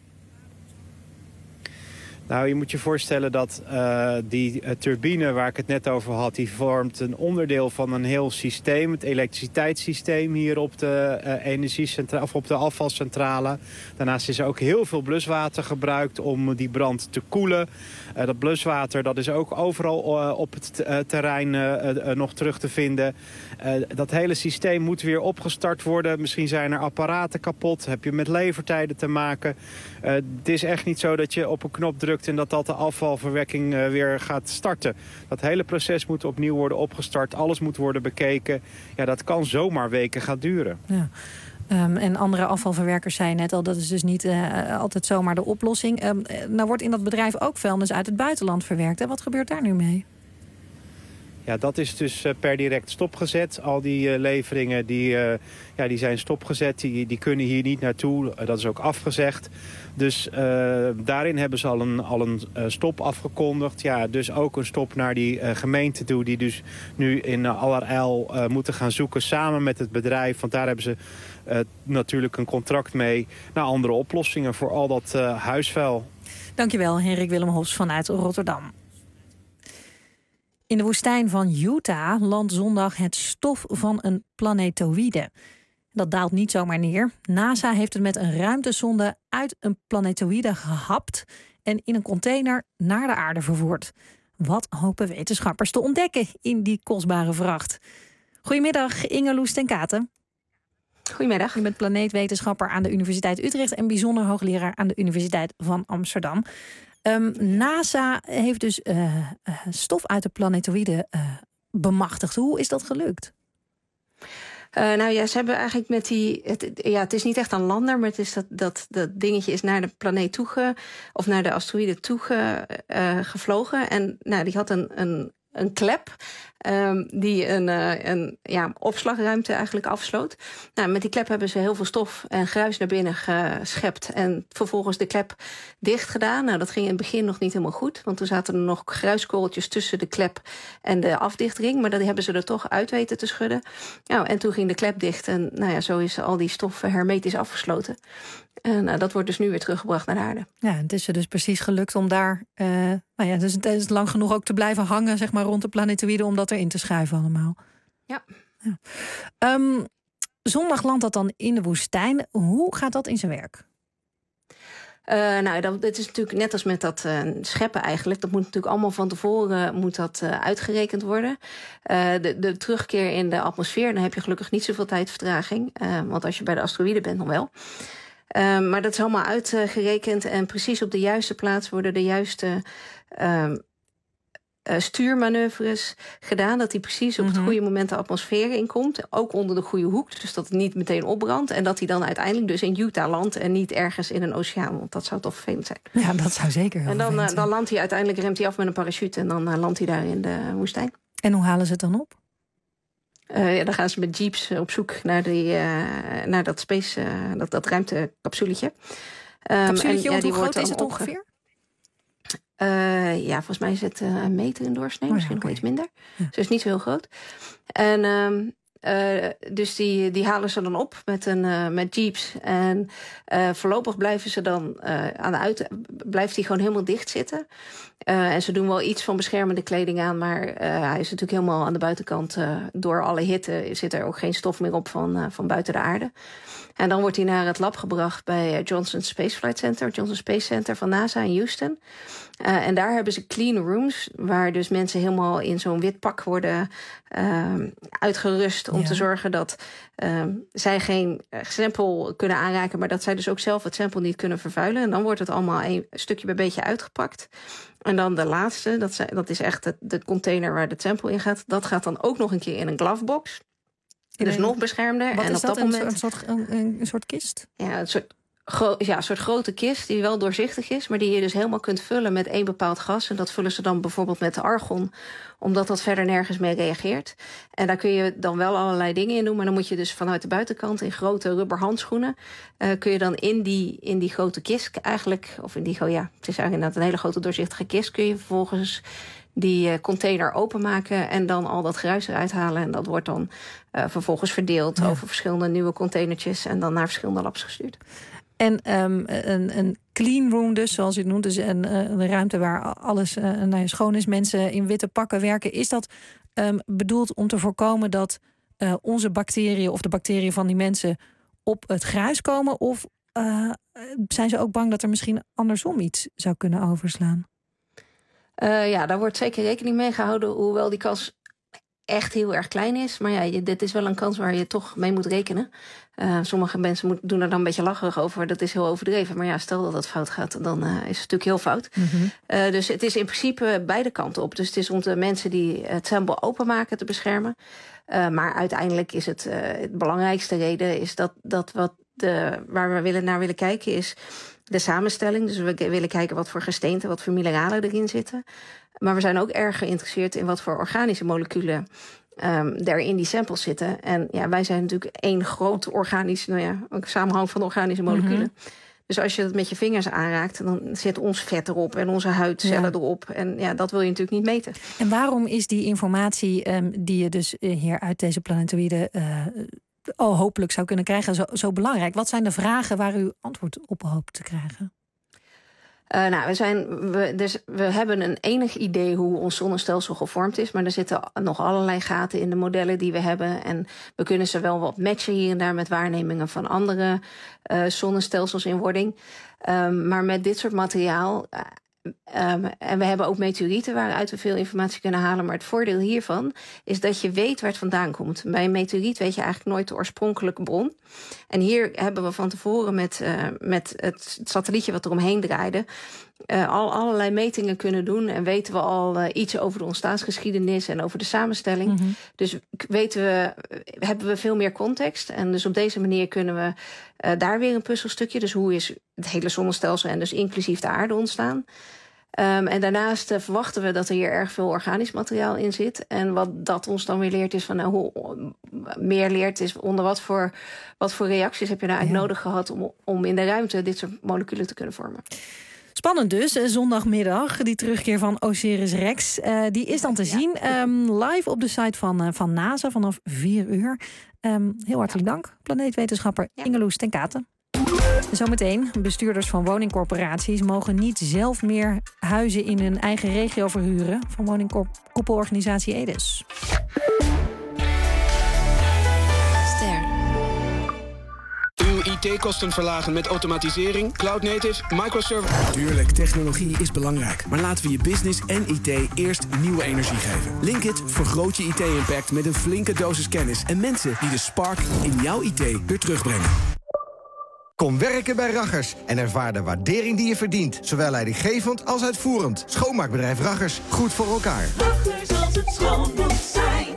Nou, je moet je voorstellen dat uh, die uh, turbine waar ik het net over had, die vormt een onderdeel van een heel systeem, het elektriciteitssysteem hier op de uh, energiecentrale of op de afvalcentrale. Daarnaast is er ook heel veel bluswater gebruikt om die brand te koelen. Uh, dat bluswater dat is ook overal uh, op het uh, terrein uh, uh, nog terug te vinden. Uh, dat hele systeem moet weer opgestart worden. Misschien zijn er apparaten kapot. Heb je met levertijden te maken. Uh, het is echt niet zo dat je op een knop drukt en dat dat de afvalverwerking uh, weer gaat starten. Dat hele proces moet opnieuw worden opgestart. Alles moet worden bekeken. Ja, dat kan zomaar weken gaan duren. Ja. Um, en andere afvalverwerkers zeiden net al, dat is dus niet uh, altijd zomaar de oplossing. Um, nou wordt in dat bedrijf ook vuilnis uit het buitenland verwerkt. Hè? Wat gebeurt daar nu mee? Ja, dat is dus uh, per direct stopgezet. Al die uh, leveringen die, uh, ja, die zijn stopgezet. Die, die kunnen hier niet naartoe. Uh, dat is ook afgezegd. Dus uh, daarin hebben ze al een, al een uh, stop afgekondigd. Ja, dus ook een stop naar die uh, gemeente toe. Die dus nu in uh, allerijl uh, moeten gaan zoeken samen met het bedrijf. Want daar hebben ze uh, natuurlijk een contract mee naar andere oplossingen voor al dat uh, huisvuil. Dankjewel, Henrik Willem Hofs vanuit Rotterdam. In de woestijn van Utah landt zondag het stof van een planetoïde. Dat daalt niet zomaar neer. NASA heeft het met een ruimtesonde uit een planetoïde gehapt en in een container naar de aarde vervoerd. Wat hopen wetenschappers te ontdekken in die kostbare vracht? Goedemiddag, Inge Loes ten Katen. Goedemiddag. Je bent planeetwetenschapper aan de Universiteit Utrecht en bijzonder hoogleraar aan de Universiteit van Amsterdam. Um, NASA heeft dus uh, uh, stof uit de planetoïde uh, bemachtigd. Hoe is dat gelukt? Uh, nou ja, ze hebben eigenlijk met die... Het, ja, het is niet echt een lander, maar het is dat, dat, dat dingetje is naar de planeet toege... of naar de asteroïde toege uh, gevlogen. En nou, die had een, een, een klep... Um, die een, uh, een ja, opslagruimte eigenlijk afsloot. Nou, met die klep hebben ze heel veel stof en gruis naar binnen geschept... en vervolgens de klep dicht gedaan. Nou, dat ging in het begin nog niet helemaal goed... want toen zaten er nog gruiskorreltjes tussen de klep en de afdichtring... maar dat hebben ze er toch uit weten te schudden. Nou, en toen ging de klep dicht en nou ja, zo is al die stof hermetisch afgesloten. En uh, dat wordt dus nu weer teruggebracht naar de aarde. Ja, het is er dus precies gelukt om daar... Uh, nou ja, dus het is lang genoeg ook te blijven hangen, zeg maar, rond de planetoïde... om dat erin te schuiven allemaal. Ja. ja. Um, zondag landt dat dan in de woestijn. Hoe gaat dat in zijn werk? Uh, nou, dat, het is natuurlijk net als met dat uh, scheppen eigenlijk. Dat moet natuurlijk allemaal van tevoren moet dat, uh, uitgerekend worden. Uh, de, de terugkeer in de atmosfeer, dan heb je gelukkig niet zoveel tijdvertraging. Uh, want als je bij de asteroïde bent, dan wel. Uh, maar dat is allemaal uitgerekend en precies op de juiste plaats worden de juiste uh, uh, stuurmanoeuvres gedaan. Dat hij precies op het mm-hmm. goede moment de atmosfeer inkomt. Ook onder de goede hoek, dus dat het niet meteen opbrandt. En dat hij dan uiteindelijk dus in Utah landt en niet ergens in een oceaan. Want dat zou toch vervelend zijn. Ja, dat zou zeker heel En dan, uh, dan landt hij uiteindelijk, remt hij af met een parachute en dan uh, landt hij daar in de woestijn. En hoe halen ze het dan op? Uh, ja, dan gaan ze met jeeps op zoek naar, die, uh, naar dat space, uh, dat, dat ruimtecapsuletje. Um, Capsuletje, en, ja, hoe groot is het ongeveer? Uh, ja, volgens mij is het uh, een meter in doorsnee, oh, misschien ja, okay. nog iets minder. Ja. Dus het is niet zo heel groot. En um, uh, dus die, die halen ze dan op met, een, uh, met jeeps. En uh, voorlopig blijven ze dan uh, aan de uit, blijft hij gewoon helemaal dicht zitten. Uh, en ze doen wel iets van beschermende kleding aan, maar uh, hij is natuurlijk helemaal aan de buitenkant. Uh, door alle hitte zit er ook geen stof meer op van, uh, van buiten de aarde. En dan wordt hij naar het lab gebracht bij Johnson Space Flight Center, Johnson Space Center van NASA in Houston. Uh, en daar hebben ze clean rooms, waar dus mensen helemaal in zo'n wit pak worden uh, uitgerust Om Ja. te zorgen dat uh, zij geen sample kunnen aanraken, maar dat zij dus ook zelf het sample niet kunnen vervuilen. En dan wordt het allemaal een stukje bij beetje uitgepakt. En dan de laatste, dat, zijn, dat is echt de, de container waar het sample in gaat. Dat gaat dan ook nog een keer in een glovebox. Dus nog beschermder. Wat en is op dat, dat een, moment, een, soort, een, een soort kist? Ja, een soort, gro- ja, een soort grote kist die wel doorzichtig is, maar die je dus helemaal kunt vullen met één bepaald gas. En dat vullen ze dan bijvoorbeeld met argon, omdat dat verder nergens mee reageert. En daar kun je dan wel allerlei dingen in doen, maar dan moet je dus vanuit de buitenkant in grote rubberhandschoenen uh, kun je dan in die, in die grote kist eigenlijk, of in die, oh ja, het is eigenlijk inderdaad een hele grote doorzichtige kist, kun je vervolgens die uh, container openmaken en dan al dat gruis eruit halen. En dat wordt dan uh, vervolgens verdeeld ja. over verschillende nieuwe containertjes en dan naar verschillende labs gestuurd. En um, een, een clean room dus, zoals u het noemt. Dus een, een ruimte waar alles uh, nou ja, schoon is. Mensen in witte pakken werken. Is dat um, bedoeld om te voorkomen dat uh, onze bacteriën of de bacteriën van die mensen op het gruis komen? Of uh, zijn ze ook bang dat er misschien andersom iets zou kunnen overslaan? Uh, ja, daar wordt zeker rekening mee gehouden, hoewel die kans echt heel erg klein is. Maar ja, je, dit is wel een kans waar je toch mee moet rekenen. Uh, sommige mensen moet, doen er dan een beetje lacherig over. Dat is heel overdreven. Maar ja, stel dat het fout gaat, dan uh, is het natuurlijk heel fout. Mm-hmm. Uh, dus het is in principe beide kanten op. Dus het is om de mensen die het sample openmaken te beschermen. Uh, maar uiteindelijk is het uh, het belangrijkste reden is dat, dat wat de, waar we willen naar willen kijken is de samenstelling. Dus we willen kijken wat voor gesteenten, wat voor mineralen erin zitten. Maar we zijn ook erg geïnteresseerd in wat voor organische moleculen um, er in die samples zitten. En ja, wij zijn natuurlijk één groot organisch, nou ja, een samenhang van organische moleculen. Mm-hmm. Dus als je het met je vingers aanraakt, dan zit ons vet erop en onze huidcellen ja. erop. En ja, dat wil je natuurlijk niet meten. En waarom is die informatie um, die je dus hier uit deze planetoïden uh, al hopelijk zou kunnen krijgen zo, zo belangrijk? Wat zijn de vragen waar u antwoord op hoopt te krijgen? Uh, nou, we, zijn, we, dus we hebben een enig idee hoe ons zonnestelsel gevormd is. Maar er zitten nog allerlei gaten in de modellen die we hebben. En we kunnen ze wel wat matchen hier en daar met waarnemingen van andere uh, zonnestelsels in wording. Um, maar met dit soort materiaal. Uh, Um, en we hebben ook meteorieten waaruit we veel informatie kunnen halen. Maar het voordeel hiervan is dat je weet waar het vandaan komt. Bij een meteoriet weet je eigenlijk nooit de oorspronkelijke bron. En hier hebben we van tevoren met, uh, met het satellietje wat er omheen draaide Uh, al allerlei metingen kunnen doen. En weten we al uh, iets over de ontstaansgeschiedenis en over de samenstelling. Mm-hmm. Dus weten we, hebben we veel meer context. En dus op deze manier kunnen we uh, daar weer een puzzelstukje. Dus hoe is het hele zonnestelsel en dus inclusief de aarde ontstaan. Um, en daarnaast uh, verwachten we dat er hier erg veel organisch materiaal in zit. En wat dat ons dan weer leert is van nou, hoe meer leert is onder wat voor, wat voor reacties heb je nou eigenlijk ja. nodig gehad om, om in de ruimte dit soort moleculen te kunnen vormen. Spannend dus, zondagmiddag, die terugkeer van Osiris-Rex. Uh, die is dan te ja. zien um, live op de site van, uh, van NASA vanaf vier uur. Um, heel hartelijk ja. dank, planeetwetenschapper ja. Ingeloes ten Katen. Zometeen, bestuurders van woningcorporaties mogen niet zelf meer huizen in hun eigen regio verhuren van woningkoepelorganisatie Edes. Uw I T-kosten verlagen met automatisering, cloud native, microservice. Tuurlijk, technologie is belangrijk. Maar laten we je business en I T eerst nieuwe energie geven. Linkit vergroot je I T-impact met een flinke dosis kennis en mensen die de spark in jouw I T weer terugbrengen. Kom werken bij Raggers en ervaar de waardering die je verdient. Zowel leidinggevend als uitvoerend. Schoonmaakbedrijf Raggers, goed voor elkaar. Raggers, als het schoon moet zijn.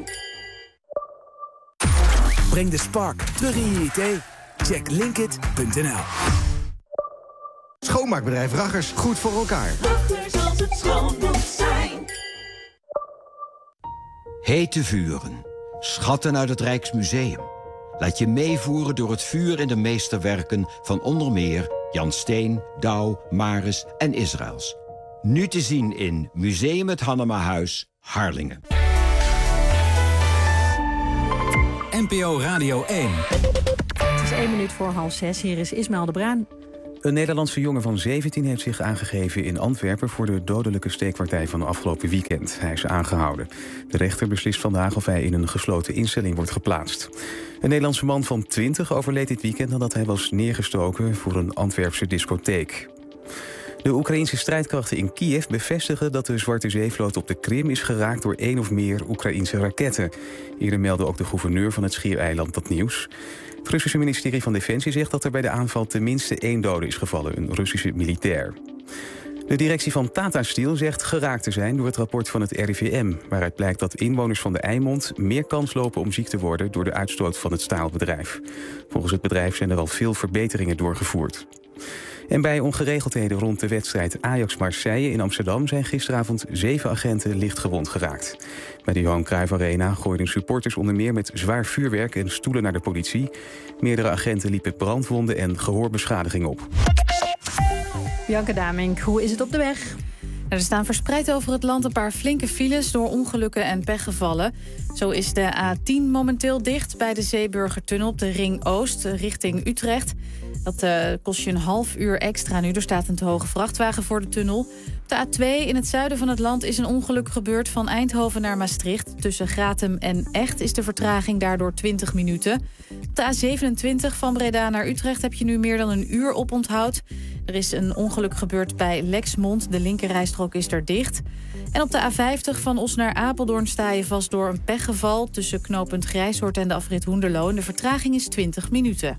Breng de spark terug in je I T. Check linkit punt n l. Schoonmaakbedrijf Raggers, goed voor elkaar. Raggers, als het schoon moet zijn. Hete vuren. Schatten uit het Rijksmuseum. Laat je meevoeren door het vuur in de meesterwerken van onder meer Jan Steen, Douw, Maris en Israëls. Nu te zien in Museum het Hannemahuis, Harlingen. N P O Radio één. Het is één minuut voor half zes. Hier is Ismaël de Bruin. Een Nederlandse jongen van zeventien heeft zich aangegeven in Antwerpen voor de dodelijke steekpartij van afgelopen weekend. Hij is aangehouden. De rechter beslist vandaag of hij in een gesloten instelling wordt geplaatst. Een Nederlandse man van twintig overleed dit weekend nadat hij was neergestoken voor een Antwerpse discotheek. De Oekraïnse strijdkrachten in Kiev bevestigen dat de Zwarte Zeevloot op de Krim is geraakt door één of meer Oekraïnse raketten. Eerder meldde ook de gouverneur van het Schiereiland dat nieuws. Het Russische ministerie van Defensie zegt dat er bij de aanval tenminste één dode is gevallen, een Russische militair. De directie van Tata Steel zegt geraakt te zijn door het rapport van het R I V M... waaruit blijkt dat inwoners van de Eimond meer kans lopen om ziek te worden door de uitstoot van het staalbedrijf. Volgens het bedrijf zijn er al veel verbeteringen doorgevoerd. En bij ongeregeldheden rond de wedstrijd Ajax-Marseille in Amsterdam zijn gisteravond zeven agenten lichtgewond geraakt. Bij de Johan Cruijff Arena gooiden supporters onder meer met zwaar vuurwerk en stoelen naar de politie. Meerdere agenten liepen brandwonden en gehoorbeschadiging op. Bianca Damink, hoe is het op de weg? Er staan verspreid over het land een paar flinke files door ongelukken en pechgevallen. Zo is de A tien momenteel dicht bij de Zeeburgertunnel op de Ring Oost richting Utrecht. Dat uh, kost je een half uur extra nu. Er staat een te hoge vrachtwagen voor de tunnel. Op de A twee in het zuiden van het land is een ongeluk gebeurd van Eindhoven naar Maastricht. Tussen Gratum en Echt is de vertraging daardoor twintig minuten. Op de A zevenentwintig van Breda naar Utrecht heb je nu meer dan een uur oponthoud. Er is een ongeluk gebeurd bij Lexmond. De linkerrijstrook is er dicht. En op de A vijftig van Os naar Apeldoorn sta je vast door een pechgeval tussen knooppunt Grijshoort en de afrit Hoenderloo. En de vertraging is twintig minuten.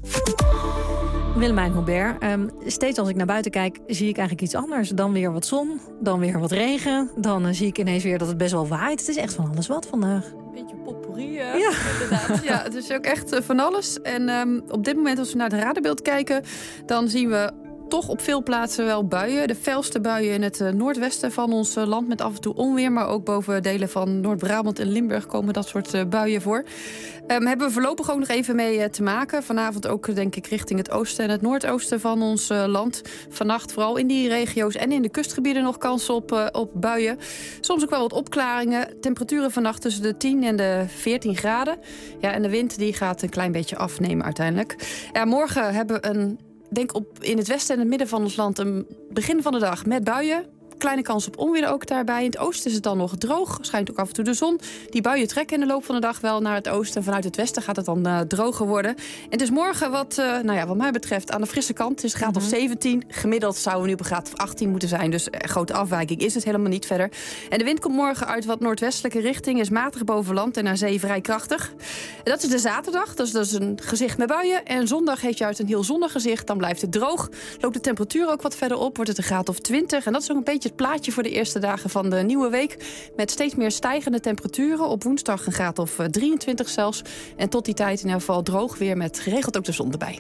Willemijn Hubert, um, steeds als ik naar buiten kijk, zie ik eigenlijk iets anders. Dan weer wat zon, dan weer wat regen. Dan uh, zie ik ineens weer dat het best wel waait. Het is echt van alles wat vandaag. Beetje potpourri, uh, ja. inderdaad. Ja, het is ook echt uh, van alles. En um, op dit moment, als we naar het radarbeeld kijken, dan zien we toch op veel plaatsen wel buien. De felste buien in het uh, noordwesten van ons uh, land met af en toe onweer. Maar ook boven delen van Noord-Brabant en Limburg komen dat soort uh, buien voor. Um, hebben we voorlopig ook nog even mee uh, te maken. Vanavond ook denk ik richting het oosten en het noordoosten van ons uh, land. Vannacht vooral in die regio's en in de kustgebieden nog kans op, uh, op buien. Soms ook wel wat opklaringen. Temperaturen vannacht tussen de tien en de veertien graden. Ja, en de wind die gaat een klein beetje afnemen uiteindelijk. Ja, morgen hebben we een... denk op in het westen en het midden van ons land een begin van de dag met buien. Kleine kans op onweer ook daarbij. In het oosten is het dan nog droog. Schijnt ook af en toe de zon. Die buien trekken in de loop van de dag wel naar het oosten. Vanuit het westen gaat het dan uh, droger worden. En het is morgen wat, uh, nou ja, wat mij betreft aan de frisse kant. Het is een graad mm-hmm. of zeventien. Gemiddeld zouden we nu op een graad of achttien moeten zijn. Dus een grote afwijking is het helemaal niet verder. En de wind komt morgen uit wat noordwestelijke richting. Is matig boven land en naar zee vrij krachtig. En dat is de zaterdag. Dus dat is een gezicht met buien. En zondag heeft je uit een heel zonnig gezicht. Dan blijft het droog. Loopt de temperatuur ook wat verder op. Wordt het een graad of twintig. En dat is ook een beetje het plaatje voor de eerste dagen van de nieuwe week. Met steeds meer stijgende temperaturen. Op woensdag een graad of drieëntwintig zelfs. En tot die tijd in ieder geval droog weer met geregeld ook de zon erbij.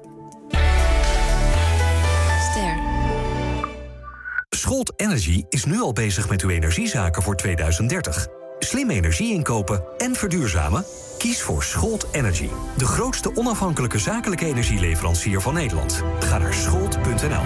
Ster. Scholt Energy is nu al bezig met uw energiezaken voor tweeduizend dertig. Slim energie inkopen en verduurzamen? Kies voor Scholt Energy. De grootste onafhankelijke zakelijke energieleverancier van Nederland. Ga naar scholt punt n l.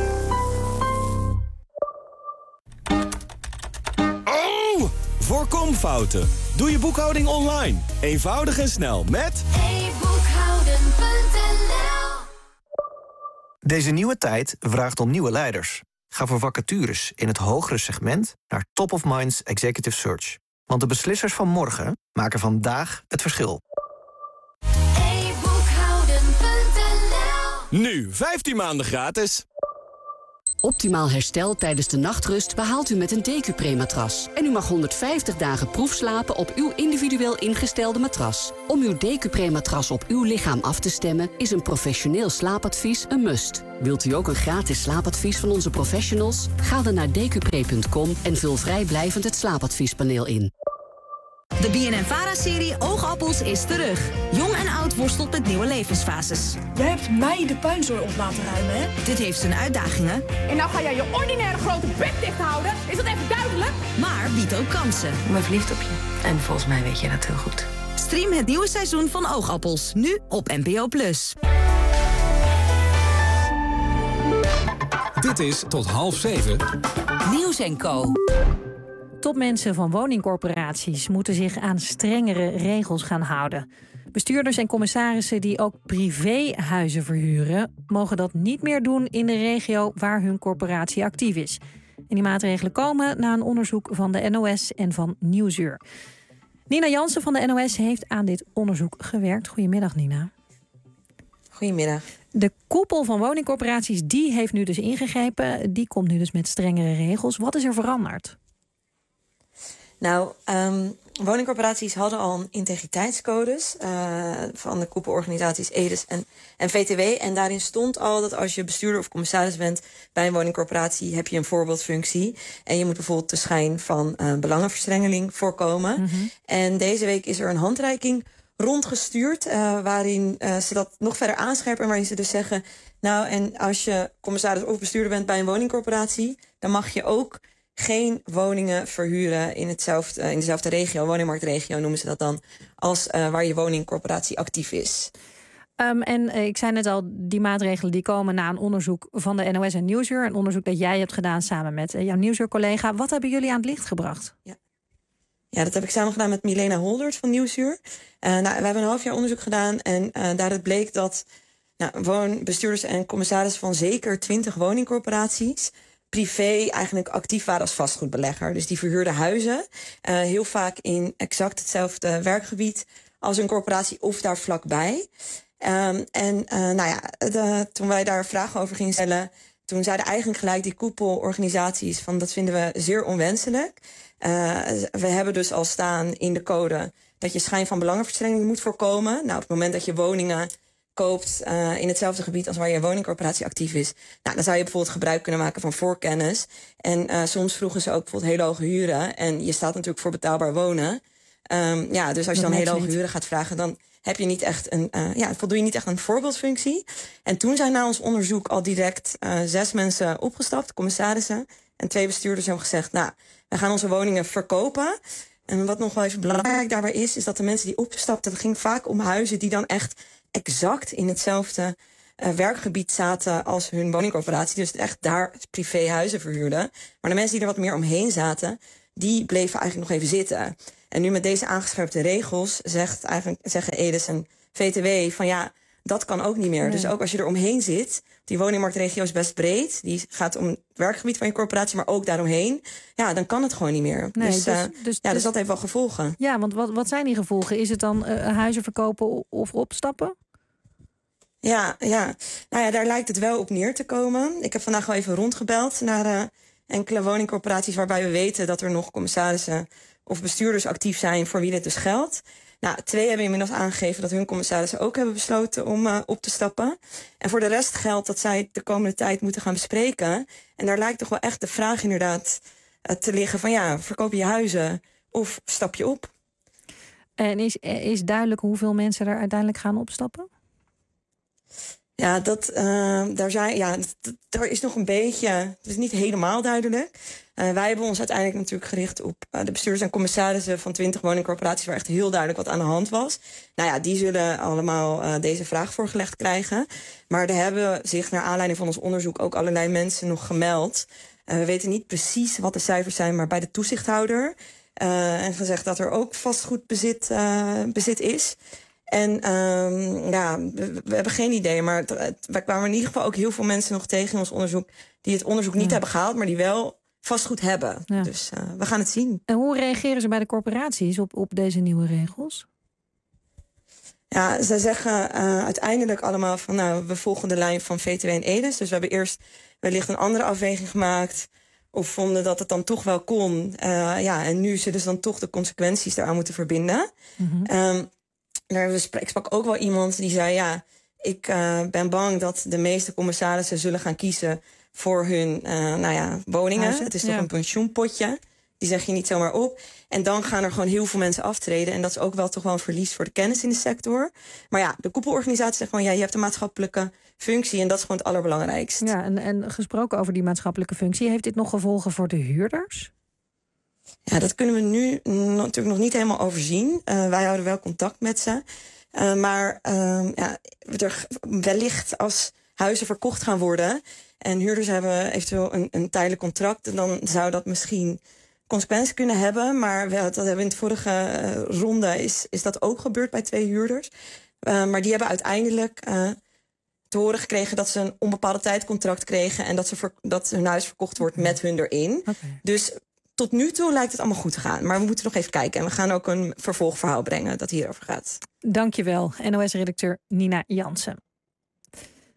Voorkom fouten. Doe je boekhouding online. Eenvoudig en snel met e boekhouden punt n l. Deze nieuwe tijd vraagt om nieuwe leiders. Ga voor vacatures in het hogere segment naar Top of Minds Executive Search. Want de beslissers van morgen maken vandaag het verschil. e boekhouden punt n l. Nu vijftien maanden gratis. Optimaal herstel tijdens de nachtrust behaalt u met een Decupre-matras. En u mag honderdvijftig dagen proefslapen op uw individueel ingestelde matras. Om uw Decupre-matras op uw lichaam af te stemmen is een professioneel slaapadvies een must. Wilt u ook een gratis slaapadvies van onze professionals? Ga dan naar decupre punt com en vul vrijblijvend het slaapadviespaneel in. De B N N Vara-serie Oogappels is terug. Jong en oud worstelt met nieuwe levensfases. Jij hebt mij de puinzooi op laten ruimen, hè? Dit heeft zijn uitdagingen. En nou ga jij je ordinaire grote bek dicht houden? Is dat even duidelijk? Maar biedt ook kansen. Ik ben verliefd op je. En volgens mij weet je dat heel goed. Stream het nieuwe seizoen van Oogappels. Nu op N P O plus. Dit is tot half zeven. Nieuws en Co. Topmensen van woningcorporaties moeten zich aan strengere regels gaan houden. Bestuurders en commissarissen die ook privéhuizen verhuren, mogen dat niet meer doen in de regio waar hun corporatie actief is. En die maatregelen komen na een onderzoek van de N O S en van Nieuwsuur. Nina Jansen van de N O S heeft aan dit onderzoek gewerkt. Goedemiddag, Nina. Goedemiddag. De koepel van woningcorporaties die heeft nu dus ingegrepen. Die komt nu dus met strengere regels. Wat is er veranderd? Nou, um, woningcorporaties hadden al een integriteitscodes uh, van de koepelorganisaties Edes en, en V T W. En daarin stond al dat als je bestuurder of commissaris bent bij een woningcorporatie, heb je een voorbeeldfunctie. En je moet bijvoorbeeld de schijn van uh, belangenverstrengeling voorkomen. Mm-hmm. En deze week is er een handreiking rondgestuurd, uh, waarin uh, ze dat nog verder aanscherpen en waarin ze dus zeggen, nou, en als je commissaris of bestuurder bent bij een woningcorporatie, dan mag je ook geen woningen verhuren in, hetzelfde, uh, in dezelfde regio, woningmarktregio noemen ze dat dan, als uh, waar je woningcorporatie actief is. Um, en uh, ik zei net al, die maatregelen die komen na een onderzoek van de N O S en Nieuwsuur. Een onderzoek dat jij hebt gedaan samen met uh, jouw Nieuwsuur-collega. Wat hebben jullie aan het licht gebracht? Ja. Ja, dat heb ik samen gedaan met Milena Holdert van Nieuwsuur. Uh, nou, we hebben een half jaar onderzoek gedaan en uh, daaruit bleek dat nou, woonbestuurders en commissarissen van zeker twintig woningcorporaties privé eigenlijk actief waren als vastgoedbelegger. Dus die verhuurden huizen, uh, heel vaak in exact hetzelfde werkgebied als een corporatie of daar vlakbij. Um, en uh, nou ja, de, toen wij daar vragen over gingen stellen, toen zeiden eigenlijk gelijk die koepelorganisaties van dat vinden we zeer onwenselijk. Uh, we hebben dus al staan in de code dat je schijn van belangenverstrengeling moet voorkomen. Nou, op het moment dat je woningen koopt uh, in hetzelfde gebied als waar je woningcorporatie actief is, nou, dan zou je bijvoorbeeld gebruik kunnen maken van voorkennis. En uh, soms vroegen ze ook bijvoorbeeld hele hoge huren. En je staat natuurlijk voor betaalbaar wonen. Um, ja, dus als je dan hele hoge huren gaat vragen, dan heb je niet echt een, uh, ja, voldoe je niet echt een voorbeeldfunctie. En toen zijn na ons onderzoek al direct uh, zes mensen opgestapt, commissarissen en twee bestuurders hebben gezegd, nou, wij gaan onze woningen verkopen. En wat nog wel even belangrijk daarbij is, is dat de mensen die opstapten, het ging vaak om huizen die dan echt exact in hetzelfde uh, werkgebied zaten als hun woningcorporatie. Dus echt daar privé huizen verhuurden. Maar de mensen die er wat meer omheen zaten, die bleven eigenlijk nog even zitten. En nu met deze aangescherpte regels zegt eigenlijk, zeggen Edes en V T W van ja, dat kan ook niet meer. Nee. Dus ook als je er omheen zit, die woningmarktregio is best breed. Die gaat om het werkgebied van je corporatie, maar ook daaromheen. Ja, dan kan het gewoon niet meer. Nee, dus, dus, uh, dus, ja, dus dat heeft wel gevolgen. Ja, want wat, wat zijn die gevolgen? Is het dan uh, huizen verkopen of opstappen? Ja, ja, nou ja, daar lijkt het wel op neer te komen. Ik heb vandaag wel even rondgebeld naar uh, enkele woningcorporaties waarbij we weten dat er nog commissarissen of bestuurders actief zijn voor wie dit dus geldt. Nou, twee hebben inmiddels aangegeven dat hun commissarissen ook hebben besloten om uh, op te stappen. En voor de rest geldt dat zij de komende tijd moeten gaan bespreken. En daar lijkt toch wel echt de vraag inderdaad uh, te liggen van ja, verkoop je huizen of stap je op? En is, is duidelijk hoeveel mensen er uiteindelijk gaan opstappen? Ja, dat, uh, daar, zijn, ja dat, daar is nog een beetje, het is niet helemaal duidelijk. Uh, wij hebben ons uiteindelijk natuurlijk gericht op uh, de bestuurders en commissarissen van twintig woningcorporaties waar echt heel duidelijk wat aan de hand was. Nou ja, die zullen allemaal uh, deze vraag voorgelegd krijgen. Maar er hebben zich naar aanleiding van ons onderzoek ook allerlei mensen nog gemeld. Uh, we weten niet precies wat de cijfers zijn, maar bij de toezichthouder. Uh, en gezegd dat er ook vastgoedbezit uh, bezit is. En um, ja, we, we hebben geen idee, maar we kwamen in ieder geval ook heel veel mensen nog tegen in ons onderzoek die het onderzoek niet ja. hebben gehaald, maar die wel vastgoed hebben. Ja. Dus uh, we gaan het zien. En hoe reageren ze bij de corporaties op, op deze nieuwe regels? Ja, ze zeggen uh, uiteindelijk allemaal van nou, we volgen de lijn van V T W en Edes. Dus we hebben eerst wellicht een andere afweging gemaakt of vonden dat het dan toch wel kon. Uh, ja, en nu zullen ze dan toch de consequenties daaraan moeten verbinden. Mm-hmm. Um, Ik sprak ook wel iemand die zei, ja, ik uh, ben bang dat de meeste commissarissen zullen gaan kiezen voor hun uh, nou ja, woningen. Huizen? Het is toch ja. een pensioenpotje. Die zeg je niet zomaar op. En dan gaan er gewoon heel veel mensen aftreden. En dat is ook wel toch wel een verlies voor de kennis in de sector. Maar ja, de koepelorganisatie zegt gewoon, ja, je hebt een maatschappelijke functie. En dat is gewoon het allerbelangrijkste. Ja, en, en gesproken over die maatschappelijke functie, heeft dit nog gevolgen voor de huurders? Ja, dat kunnen we nu natuurlijk nog niet helemaal overzien. Uh, wij houden wel contact met ze. Uh, maar uh, ja, er wellicht als huizen verkocht gaan worden en huurders hebben eventueel een, een tijdelijk contract, dan zou dat misschien consequenties kunnen hebben. Maar we, dat hebben we in de vorige uh, ronde is, is dat ook gebeurd bij twee huurders. Uh, maar die hebben uiteindelijk uh, te horen gekregen dat ze een onbepaalde tijd contract kregen en dat, ze ver, dat hun huis verkocht wordt met hun erin. Okay. Dus tot nu toe lijkt het allemaal goed te gaan. Maar we moeten nog even kijken. En we gaan ook een vervolgverhaal brengen dat hierover gaat. Dankjewel, N O S-redacteur Nina Jansen.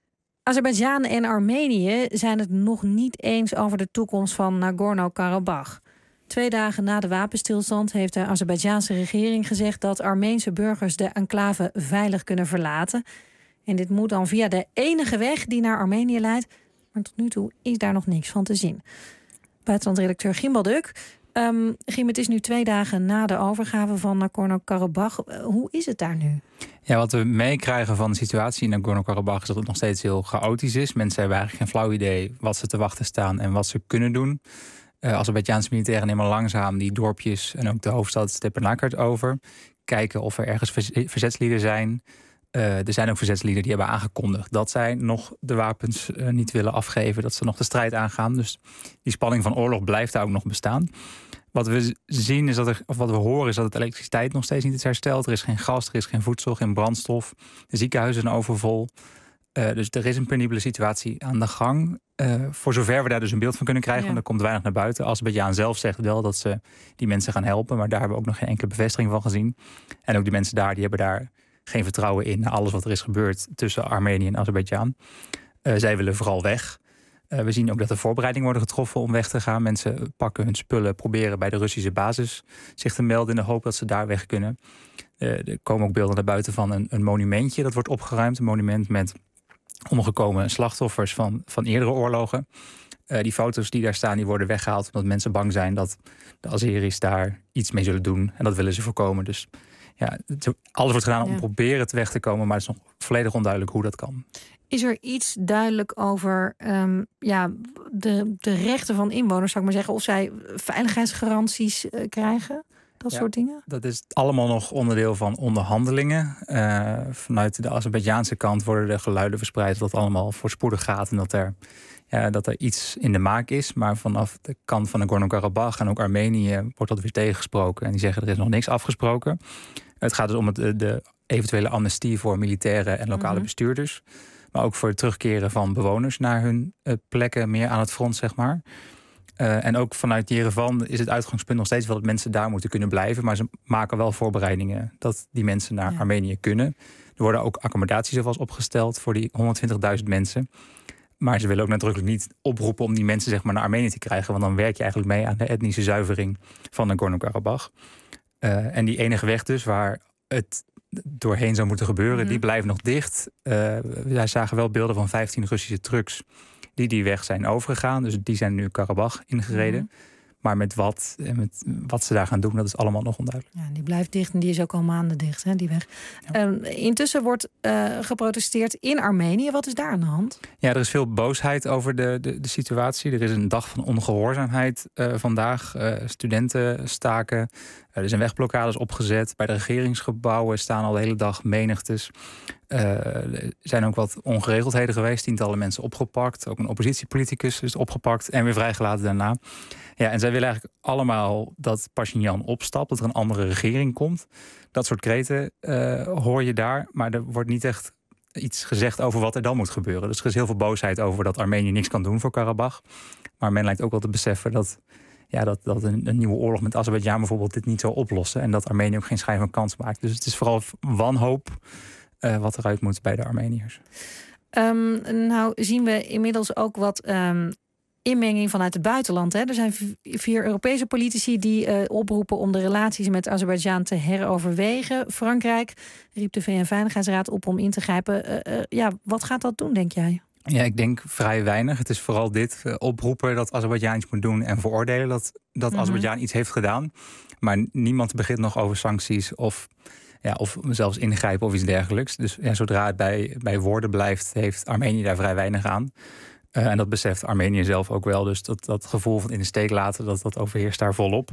Azerbeidzjan en Armenië zijn het nog niet eens over de toekomst van Nagorno-Karabakh. Twee dagen na de wapenstilstand heeft de Azerbeidzjaanse regering gezegd dat Armeense burgers de enclave veilig kunnen verlaten. En dit moet dan via de enige weg die naar Armenië leidt. Maar tot nu toe is daar nog niks van te zien. Buitenlandredacteur Gim Balduk. Um, Gim, het is nu twee dagen na de overgave van Nagorno-Karabakh. Uh, hoe is het daar nu? Ja, wat we meekrijgen van de situatie in Nagorno-Karabakh is dat het nog steeds heel chaotisch is. Mensen hebben eigenlijk geen flauw idee wat ze te wachten staan en wat ze kunnen doen. Uh, Azerbeidzjaanse militairen nemen langzaam die dorpjes en ook de hoofdstad Stepanakert over. Kijken of er ergens verzetslieden zijn. Uh, er zijn ook verzetslieden die hebben aangekondigd dat zij nog de wapens uh, niet willen afgeven. Dat ze nog de strijd aangaan. Dus die spanning van oorlog blijft daar ook nog bestaan. Wat we zien is dat er, of wat we horen is dat het elektriciteit nog steeds niet is hersteld. Er is geen gas, er is geen voedsel, geen brandstof. De ziekenhuizen zijn overvol. Uh, dus er is een penibele situatie aan de gang. Uh, voor zover we daar dus een beeld van kunnen krijgen, ja. Want er komt weinig naar buiten. Azerbeidzjan zelf zegt wel dat ze die mensen gaan helpen. Maar daar hebben we ook nog geen enkele bevestiging van gezien. En ook die mensen daar, die hebben daar geen vertrouwen in na alles wat er is gebeurd tussen Armenië en Azerbeidzjan. Uh, zij willen vooral weg. Uh, we zien ook dat er voorbereidingen worden getroffen om weg te gaan. Mensen pakken hun spullen, proberen bij de Russische basis zich te melden in de hoop dat ze daar weg kunnen. Uh, er komen ook beelden naar buiten van een, een monumentje dat wordt opgeruimd. Een monument met omgekomen slachtoffers van, van eerdere oorlogen. Uh, die foto's die daar staan, die worden weggehaald omdat mensen bang zijn dat de Azeris daar iets mee zullen doen. En dat willen ze voorkomen. Dus ja, het, alles wordt gedaan om ja. proberen te weg te komen, maar het is nog volledig onduidelijk hoe dat kan. Is er iets duidelijk over um, ja, de, de rechten van inwoners, zou ik maar zeggen, of zij veiligheidsgaranties uh, krijgen? Dat ja, soort dingen? Dat is allemaal nog onderdeel van onderhandelingen. Uh, vanuit de Azerbeidzjaanse kant worden de geluiden verspreid dat het allemaal voorspoedig gaat en dat er, ja, dat er iets in de maak is. Maar vanaf de kant van Nagorno-Karabakh en ook Armenië wordt dat weer tegengesproken. En die zeggen er is nog niks afgesproken. Het gaat dus om het, de eventuele amnestie voor militairen en lokale mm-hmm. bestuurders. Maar ook voor het terugkeren van bewoners naar hun uh, plekken meer aan het front, zeg maar. Uh, en ook vanuit Jerevan is het uitgangspunt nog steeds wel dat mensen daar moeten kunnen blijven. Maar ze maken wel voorbereidingen dat die mensen naar ja. Armenië kunnen. Er worden ook accommodaties alvast opgesteld voor die honderdtwintigduizend mensen. Maar ze willen ook nadrukkelijk niet oproepen om die mensen zeg maar naar Armenië te krijgen. Want dan werk je eigenlijk mee aan de etnische zuivering van Nagorno-Karabakh. Uh, en die enige weg dus waar het doorheen zou moeten gebeuren, mm-hmm. die blijft nog dicht. Uh, wij zagen wel beelden van vijftien Russische trucks die die weg zijn overgegaan. Dus die zijn nu Karabakh ingereden. Mm-hmm. Maar met wat, met wat ze daar gaan doen, dat is allemaal nog onduidelijk. Ja, die blijft dicht en die is ook al maanden dicht, hè, die weg. Ja. Um, intussen wordt uh, geprotesteerd in Armenië. Wat is daar aan de hand? Ja, er is veel boosheid over de, de, de situatie. Er is een dag van ongehoorzaamheid uh, vandaag. Uh, studenten staken. Uh, er zijn wegblokkades opgezet. Bij de regeringsgebouwen staan al de hele dag menigtes. Uh, er zijn ook wat ongeregeldheden geweest. Tientallen mensen opgepakt. Ook een oppositiepoliticus is opgepakt en weer vrijgelaten daarna. Ja, en zij willen eigenlijk allemaal dat Pashinyan opstapt, dat er een andere regering komt. Dat soort kreten uh, hoor je daar, maar er wordt niet echt iets gezegd over wat er dan moet gebeuren. Dus er is heel veel boosheid over dat Armenië niks kan doen voor Karabakh. Maar men lijkt ook wel te beseffen dat, ja, dat, dat een, een nieuwe oorlog met Azerbeidzjan bijvoorbeeld dit niet zou oplossen. En dat Armenië ook geen schijn van kans maakt. Dus het is vooral wanhoop uh, wat eruit moet bij de Armeniërs. Um, nou zien we inmiddels ook wat Um... inmenging vanuit het buitenland. Hè. Er zijn vier Europese politici die uh, oproepen om de relaties met Azerbeidzjan te heroverwegen. Frankrijk riep de V N-veiligheidsraad op om in te grijpen. Uh, uh, ja, wat gaat dat doen, denk jij? Ja, ik denk vrij weinig. Het is vooral dit uh, oproepen dat Azerbeidzjan iets moet doen en veroordelen dat, dat mm-hmm. Azerbeidzjan iets heeft gedaan. Maar niemand begint nog over sancties of, ja, of zelfs ingrijpen of iets dergelijks. Dus ja, zodra het bij, bij woorden blijft, heeft Armenië daar vrij weinig aan. Uh, en dat beseft Armenië zelf ook wel. Dus dat, dat gevoel van in de steek laten, dat, dat overheerst daar volop.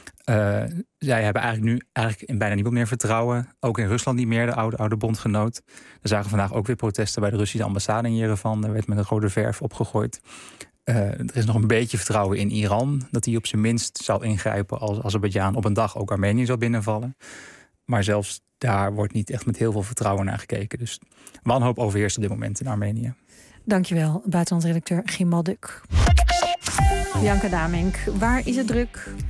Uh, zij hebben eigenlijk nu eigenlijk in bijna niemand meer vertrouwen. Ook in Rusland niet meer, de oude, oude bondgenoot. We zagen vandaag ook weer protesten bij de Russische ambassade in Jerevan. Er werd met een rode verf opgegooid. Uh, er is nog een beetje vertrouwen in Iran. Dat die op zijn minst zal ingrijpen als Azerbeidzjan op een dag ook Armenië zal binnenvallen. Maar zelfs daar wordt niet echt met heel veel vertrouwen naar gekeken. Dus wanhoop overheerst op dit moment in Armenië. Dankjewel, buitenlandredacteur Gim Balduk. Bianca Damink, waar is het druk?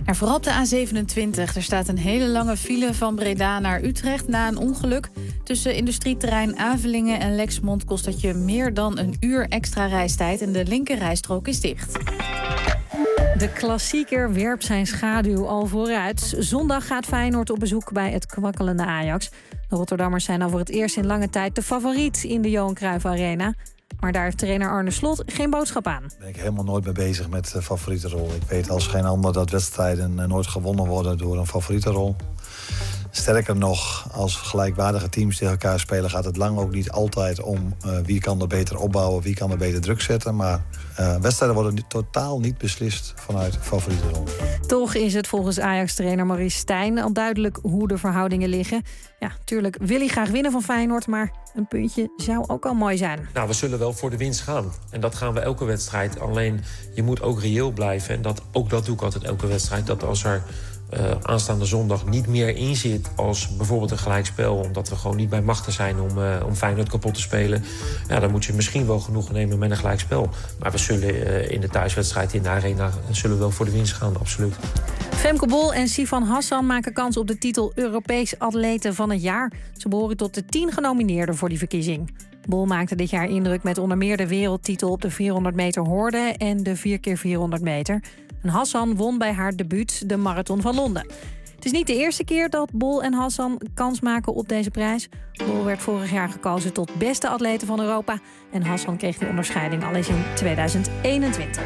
En vooral op de A zevenentwintig. Er staat een hele lange file van Breda naar Utrecht na een ongeluk. Tussen industrieterrein Avelingen en Lexmond kost dat je meer dan een uur extra reistijd. En de linkerrijstrook is dicht. De klassieker werpt zijn schaduw al vooruit. Zondag gaat Feyenoord op bezoek bij het kwakkelende Ajax. De Rotterdammers zijn al voor het eerst in lange tijd de favoriet in de Johan Cruijff Arena. Maar daar heeft trainer Arne Slot geen boodschap aan. Daar ben ik helemaal nooit mee bezig met de favoriete rol. Ik weet als geen ander dat wedstrijden nooit gewonnen worden door een favoriete rol. Sterker nog, als gelijkwaardige teams tegen elkaar spelen, gaat het lang ook niet altijd om uh, wie kan er beter opbouwen, wie kan er beter druk zetten. Maar uh, wedstrijden worden totaal niet beslist vanuit favoriete rol. Toch is het volgens Ajax-trainer Maurice Stijn al duidelijk hoe de verhoudingen liggen. Ja, natuurlijk wil hij graag winnen van Feyenoord, maar een puntje zou ook al mooi zijn. Nou, we zullen wel voor de winst gaan. En dat gaan we elke wedstrijd. Alleen, je moet ook reëel blijven. En dat, ook dat doe ik altijd elke wedstrijd. Dat als er uh, aanstaande zondag niet meer in zit als bijvoorbeeld een gelijkspel, omdat we gewoon niet bij machten zijn om, uh, om Feyenoord kapot te spelen, ja, dan moet je misschien wel genoegen nemen met een gelijkspel. Maar we zullen uh, in de thuiswedstrijd in de Arena zullen we wel voor de winst gaan, absoluut. Femke Bol en Sifan Hassan maken kans op de titel Europees Atlete van het jaar. Ze behoren tot de tien genomineerden voor die verkiezing. Bol maakte dit jaar indruk met onder meer de wereldtitel op de vierhonderd meter horde en de vier keer vierhonderd meter. En Hassan won bij haar debuut de marathon van Londen. Het is niet de eerste keer dat Bol en Hassan kans maken op deze prijs. Bol werd vorig jaar gekozen tot beste atlete van Europa en Hassan kreeg die onderscheiding al eens in tweeduizend eenentwintig.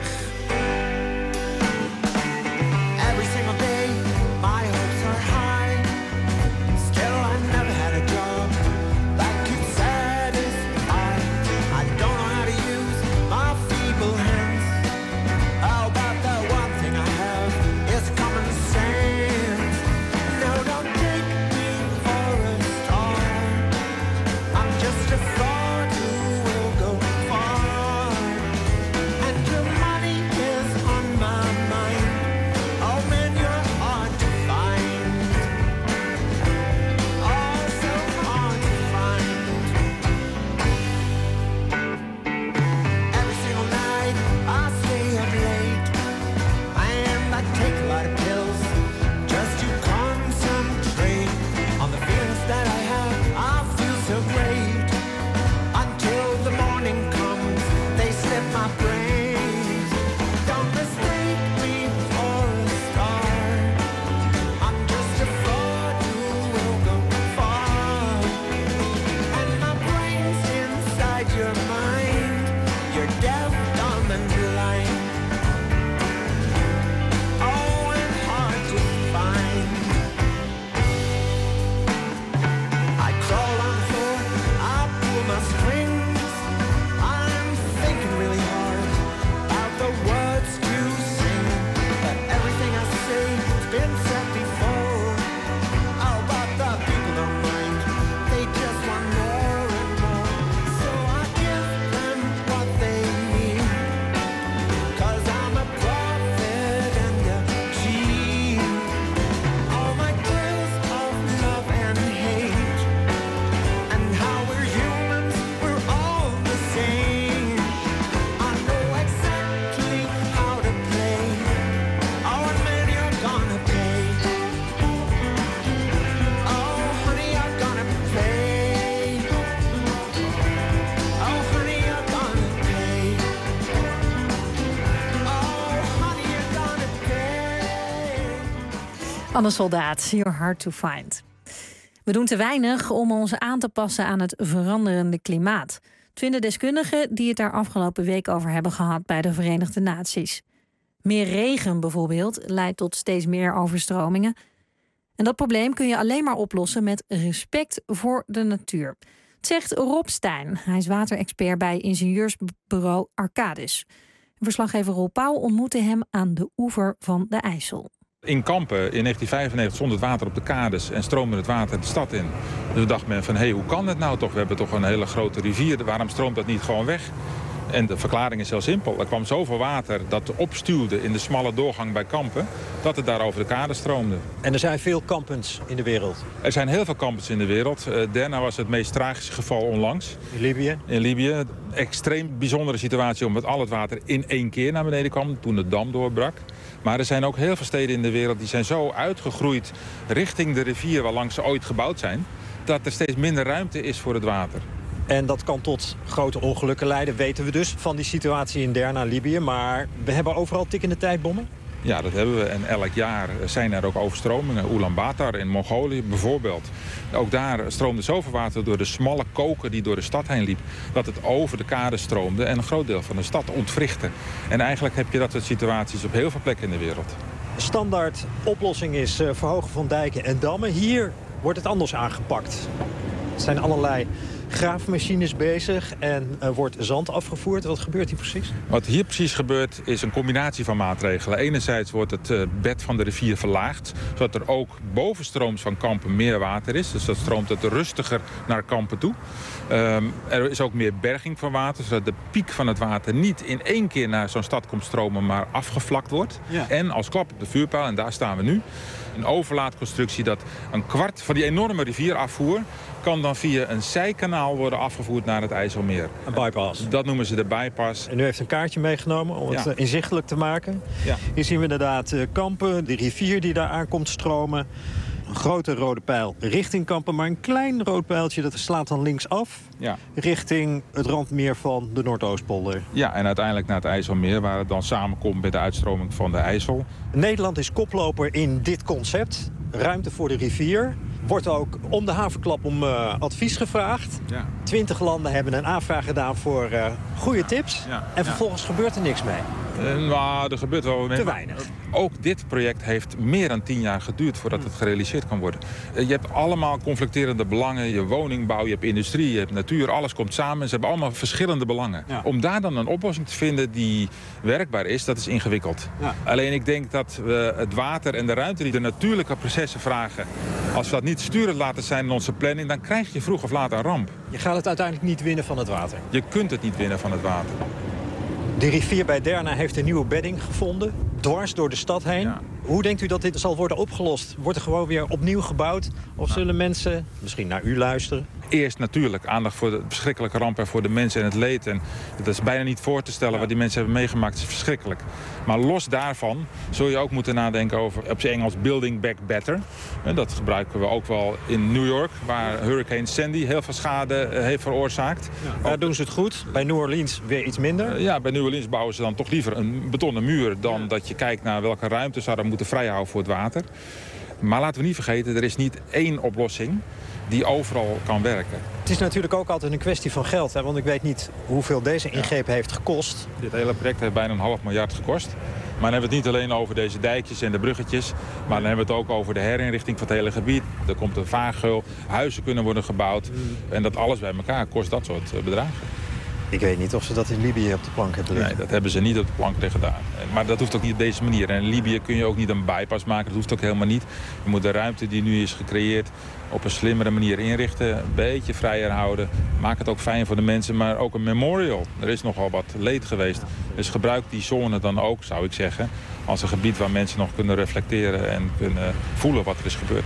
Anne Soldaat, You're Hard to Find. We doen te weinig om ons aan te passen aan het veranderende klimaat. Het vinden deskundigen die het daar afgelopen week over hebben gehad bij de Verenigde Naties. Meer regen bijvoorbeeld leidt tot steeds meer overstromingen. En dat probleem kun je alleen maar oplossen met respect voor de natuur. Het zegt Rob Stijn. Hij is waterexpert bij ingenieursbureau Arcadis. Verslaggever Roel Pauw ontmoette hem aan de oever van de IJssel. In Kampen in negentien vijfennegentig stond het water op de kades en stroomde het water de stad in. Dus dacht men van, hé, hey, hoe kan het nou toch? We hebben toch een hele grote rivier, waarom stroomt dat niet gewoon weg? En de verklaring is heel simpel. Er kwam zoveel water dat opstuwde in de smalle doorgang bij Kampen, dat het daar over de kade stroomde. En er zijn veel kampens in de wereld? Er zijn heel veel kampens in de wereld. Uh, Derna was het meest tragische geval onlangs. In Libië? In Libië. Extreem bijzondere situatie omdat al het water in één keer naar beneden kwam toen de dam doorbrak. Maar er zijn ook heel veel steden in de wereld die zijn zo uitgegroeid richting de rivier waarlangs ze ooit gebouwd zijn, dat er steeds minder ruimte is voor het water. En dat kan tot grote ongelukken leiden, weten we dus, van die situatie in Derna, Libië. Maar we hebben overal tikkende tijdbommen? Ja, dat hebben we. En elk jaar zijn er ook overstromingen. Ulaanbaatar in Mongolië bijvoorbeeld. Ook daar stroomde zoveel water door de smalle koker die door de stad heen liep, dat het over de kade stroomde en een groot deel van de stad ontwrichtte. En eigenlijk heb je dat soort situaties op heel veel plekken in de wereld. De standaard oplossing is uh, verhogen van dijken en dammen. Hier wordt het anders aangepakt. Het zijn allerlei graafmachines bezig en er wordt zand afgevoerd. Wat gebeurt hier precies? Wat hier precies gebeurt is een combinatie van maatregelen. Enerzijds wordt het uh, bed van de rivier verlaagd, zodat er ook bovenstrooms van Kampen meer water is. Dus dat stroomt het rustiger naar Kampen toe. Um, er is ook meer berging van water, zodat de piek van het water niet in één keer naar zo'n stad komt stromen, maar afgevlakt wordt. Ja. En als klap op de vuurpijl, en daar staan we nu, een overlaatconstructie dat een kwart van die enorme rivierafvoer kan dan via een zijkanaal worden afgevoerd naar het IJsselmeer. Een bypass. Dat noemen ze de bypass. En u heeft een kaartje meegenomen om het ja. inzichtelijk te maken. Ja. Hier zien we inderdaad Kampen, de rivier die daar aankomt stromen. Een grote rode pijl richting Kampen, maar een klein rood pijltje dat slaat dan linksaf. Ja. Richting het randmeer van de Noordoostpolder. Ja, en uiteindelijk naar het IJsselmeer, waar het dan samenkomt met de uitstroming van de IJssel. Nederland is koploper in dit concept. Ruimte voor de rivier. Wordt ook om de haverklap om uh, advies gevraagd. Ja. Twintig landen hebben een aanvraag gedaan voor uh, goede tips. Ja. En vervolgens ja. gebeurt er niks mee. Uh, nou, er gebeurt wel te weinig. Ook dit project heeft meer dan tien jaar geduurd voordat het gerealiseerd kan worden. Uh, je hebt allemaal conflicterende belangen. Je woningbouw, je hebt industrie, je hebt natuur. Alles komt samen. Ze hebben allemaal verschillende belangen. Ja. Om daar dan een oplossing te vinden die werkbaar is, dat is ingewikkeld. Ja. Alleen ik denk dat we het water en de ruimte die de natuurlijke processen vragen, als we dat niet sturend laten zijn in onze planning, dan krijg je vroeg of laat een ramp. Je gaat het uiteindelijk niet winnen van het water. Je kunt het niet winnen van het water. De rivier bij Derna heeft een nieuwe bedding gevonden, dwars door de stad heen. Ja. Hoe denkt u dat dit zal worden opgelost? Wordt er gewoon weer opnieuw gebouwd? Of nou. zullen mensen misschien naar u luisteren? Eerst natuurlijk aandacht voor de verschrikkelijke ramp en voor de mensen en het leed. En dat is bijna niet voor te stellen. Ja. Wat die mensen hebben meegemaakt is verschrikkelijk. Maar los daarvan zul je ook moeten nadenken over, op zijn Engels, building back better. En dat gebruiken we ook wel in New York, waar Hurricane Sandy heel veel schade heeft veroorzaakt. Ja, daar doen ze het goed. Bij New Orleans weer iets minder. Ja, bij New Orleans bouwen ze dan toch liever een betonnen muur dan ja. dat je kijkt naar welke ruimte zou er moeten vrijhouden voor het water. Maar laten we niet vergeten, er is niet één oplossing die overal kan werken. Het is natuurlijk ook altijd een kwestie van geld. Hè? Want ik weet niet hoeveel deze ingreep ja. heeft gekost. Dit hele project heeft bijna een half miljard gekost. Maar dan hebben we het niet alleen over deze dijkjes en de bruggetjes. Maar dan hebben we het ook over de herinrichting van het hele gebied. Er komt een vaargeul, huizen kunnen worden gebouwd. Mm. En dat alles bij elkaar kost dat soort bedragen. Ik weet niet of ze dat in Libië op de plank hebben liggen. Nee, dat hebben ze niet op de plank liggen daar. Maar dat hoeft ook niet op deze manier. En in Libië kun je ook niet een bypass maken. Dat hoeft ook helemaal niet. Je moet de ruimte die nu is gecreëerd op een slimmere manier inrichten. Een beetje vrijer houden. Maak het ook fijn voor de mensen. Maar ook een memorial. Er is nogal wat leed geweest. Dus gebruik die zone dan ook, zou ik zeggen, als een gebied waar mensen nog kunnen reflecteren en kunnen voelen wat er is gebeurd.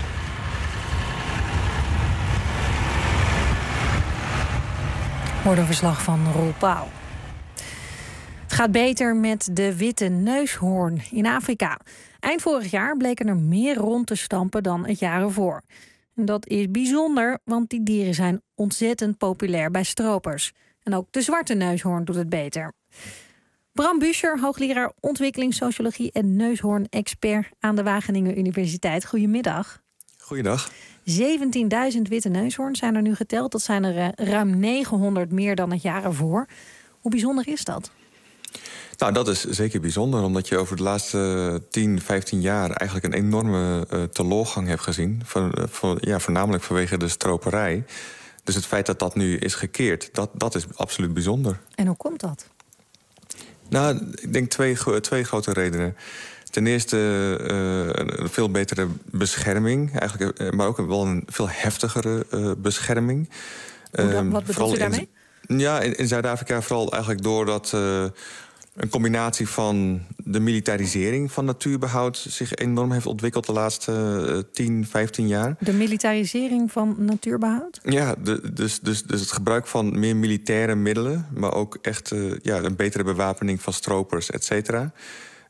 Hoorde een verslag van Roel Pauw. Het gaat beter met de witte neushoorn in Afrika. Eind vorig jaar bleken er meer rond te stampen dan het jaar ervoor. En dat is bijzonder, want die dieren zijn ontzettend populair bij stropers. En ook de zwarte neushoorn doet het beter. Bram Buescher, hoogleraar ontwikkelingssociologie en neushoorn-expert aan de Wageningen Universiteit. Goedemiddag. Goeiedag. zeventienduizend witte neushoorns zijn er nu geteld. Dat zijn er ruim negenhonderd meer dan het jaar ervoor. Hoe bijzonder is dat? Nou, dat is zeker bijzonder, omdat je over de laatste tien, vijftien jaar eigenlijk een enorme uh, teloorgang hebt gezien. Van, uh, van, ja, voornamelijk vanwege de stroperij. Dus het feit dat dat nu is gekeerd, dat, dat is absoluut bijzonder. En hoe komt dat? Nou, ik denk twee, twee grote redenen. Ten eerste uh, een veel betere bescherming, eigenlijk, uh, maar ook wel een veel heftigere uh, bescherming. Hoe dan, wat bedoelt u daarmee? In, ja, in, in Zuid-Afrika vooral eigenlijk doordat uh, een combinatie van de militarisering van natuurbehoud zich enorm heeft ontwikkeld de laatste uh, tien, vijftien jaar. De militarisering van natuurbehoud? Ja, de, dus, dus, dus het gebruik van meer militaire middelen, maar ook echt uh, ja, een betere bewapening van stropers, et cetera.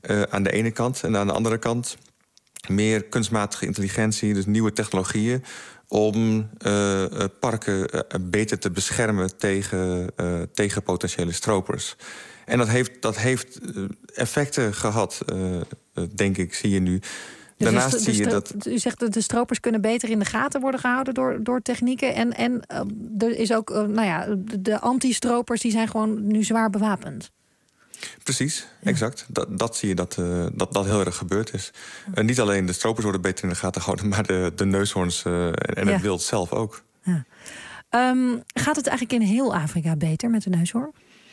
uh, aan de ene kant. En aan de andere kant meer kunstmatige intelligentie, dus nieuwe technologieën, om uh, parken uh, beter te beschermen tegen, uh, tegen potentiële stropers. En dat heeft, dat heeft effecten gehad, uh, denk ik, zie je nu. Dus Daarnaast de, de, zie je de, dat. U zegt dat de stropers kunnen beter in de gaten worden gehouden door, door technieken. En, en uh, er is ook, uh, nou ja, de, de anti-stropers die zijn gewoon nu zwaar bewapend. Precies, ja. exact. Dat, dat zie je dat, uh, dat dat heel erg gebeurd is. Ja. Uh, niet alleen de stropers worden beter in de gaten gehouden, maar de, de neushoorns uh, en ja. het wild zelf ook. Ja. Um, gaat het eigenlijk in heel Afrika beter met de neushoorn?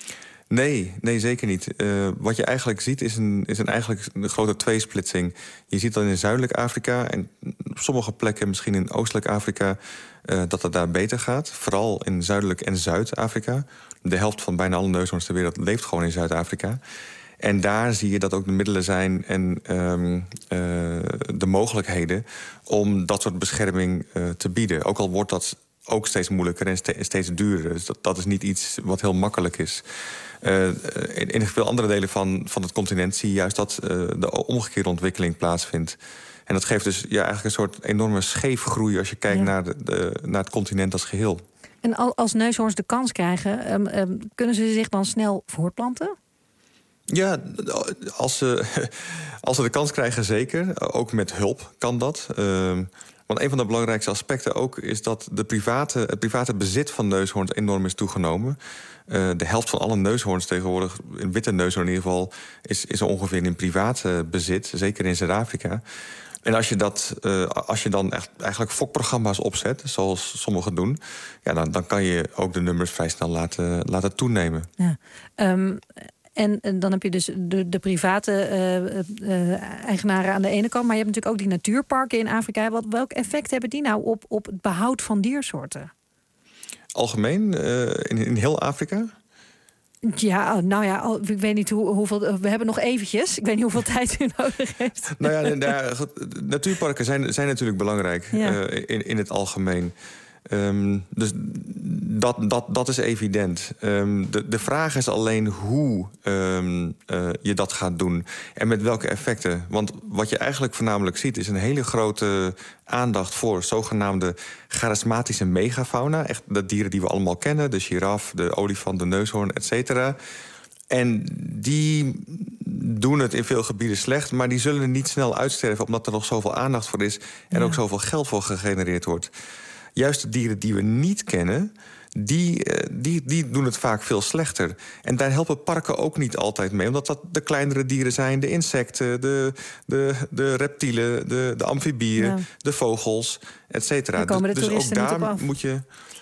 Nee, nee, zeker niet. Uh, wat je eigenlijk ziet is een, is een, eigenlijk een grote tweesplitsing. Je ziet dat in Zuidelijk Afrika en op sommige plekken, misschien in Oostelijk Afrika, uh, dat het daar beter gaat. Vooral in Zuidelijk en Zuid-Afrika. De helft van bijna alle neushoorns ter wereld leeft gewoon in Zuid-Afrika. En daar zie je dat ook de middelen zijn en um, uh, de mogelijkheden om dat soort bescherming uh, te bieden. Ook al wordt dat ook steeds moeilijker en ste- steeds duurder. Dus dat, dat is niet iets wat heel makkelijk is. Uh, in, in veel andere delen van, van het continent zie je juist dat uh, de omgekeerde ontwikkeling plaatsvindt. En dat geeft dus ja, eigenlijk een soort enorme scheefgroei als je kijkt ja. naar, de, de, naar het continent als geheel. En als neushoorns de kans krijgen, um, um, kunnen ze zich dan snel voortplanten? Ja, als ze, als ze de kans krijgen, zeker. Ook met hulp kan dat. Uh, want een van de belangrijkste aspecten ook is dat de private, het private bezit van neushoorns enorm is toegenomen. Uh, de helft van alle neushoorns tegenwoordig, een witte neushoorn in ieder geval, is, is ongeveer in privaat uh, bezit, zeker in Zuid-Afrika. En als je, dat, uh, als je dan echt eigenlijk fokprogramma's opzet, zoals sommigen doen, ja, dan, dan kan je ook de nummers vrij snel laten, laten toenemen. Ja. Um, en, en dan heb je dus de, de private uh, uh, eigenaren aan de ene kant, maar je hebt natuurlijk ook die natuurparken in Afrika. Wat, welk effect hebben die nou op, op het behoud van diersoorten? Algemeen, uh, in, in heel Afrika? Ja, nou ja, ik weet niet hoe, hoeveel. We hebben nog eventjes. Ik weet niet hoeveel tijd u nodig heeft. Nou ja, de, de, natuurparken zijn, zijn natuurlijk belangrijk ja. uh, in, in het algemeen. Um, dus dat, dat, dat is evident. Um, de, de vraag is alleen hoe um, uh, je dat gaat doen en met welke effecten. Want wat je eigenlijk voornamelijk ziet is een hele grote aandacht voor zogenaamde charismatische megafauna. Echt de dieren die we allemaal kennen, de giraf, de olifant, de neushoorn, et cetera. En die doen het in veel gebieden slecht, maar die zullen niet snel uitsterven omdat er nog zoveel aandacht voor is en ja. ook zoveel geld voor gegenereerd wordt. Juist de dieren die we niet kennen, die, die, die doen het vaak veel slechter. En daar helpen parken ook niet altijd mee, omdat dat de kleinere dieren zijn, de insecten, de, de, de reptielen, de, de amfibieën, ja. de vogels, et cetera. Dus, dus ook daar moet je.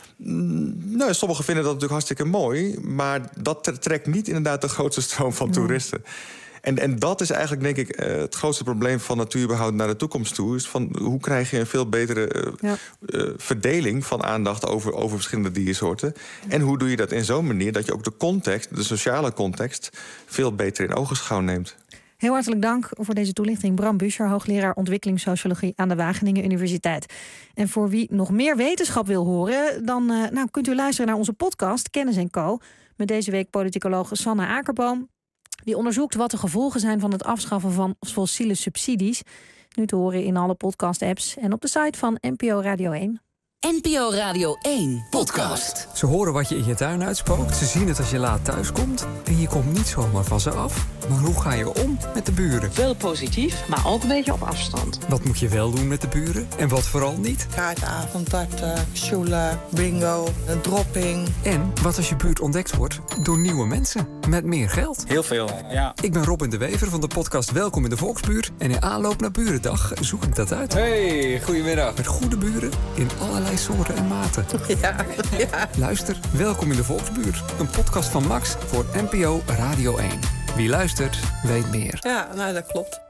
Nou, sommigen vinden dat natuurlijk hartstikke mooi, maar dat trekt niet inderdaad de grootste stroom van toeristen. Ja. En, en dat is eigenlijk, denk ik, uh, het grootste probleem van natuurbehoud naar de toekomst toe. Is van hoe krijg je een veel betere uh, ja. uh, verdeling van aandacht over, over verschillende diersoorten. En hoe doe je dat in zo'n manier dat je ook de context, de sociale context, veel beter in ogenschouw neemt. Heel hartelijk dank voor deze toelichting. Bram Buescher, hoogleraar ontwikkelingssociologie aan de Wageningen Universiteit. En voor wie nog meer wetenschap wil horen, dan uh, nou, kunt u luisteren naar onze podcast Kennis en Co. Met deze week politicoloog Sanne Akerboom. Die onderzoekt wat de gevolgen zijn van het afschaffen van fossiele subsidies. Nu te horen in alle podcast-apps en op de site van N P O Radio één. N P O Radio één podcast. Ze horen wat je in je tuin uitspookt. Ze zien het als je laat thuiskomt. En je komt niet zomaar van ze af. Maar hoe ga je om met de buren? Wel positief, maar ook een beetje op afstand. Wat moet je wel doen met de buren en wat vooral niet? Kaartavond, darten, sjoelen, bingo, een dropping. En wat als je buurt ontdekt wordt door nieuwe mensen met meer geld? Heel veel, ja. Ik ben Robin de Wever van de podcast Welkom in de Volksbuurt. En in aanloop naar Burendag zoek ik dat uit. Hey, goedemiddag. Met goede buren in allerlei soorten en maten. Ja, ja. Luister, Welkom in de Volksbuurt. Een podcast van Max voor N P O Radio één. Wie luistert, weet meer. Ja, nou dat klopt.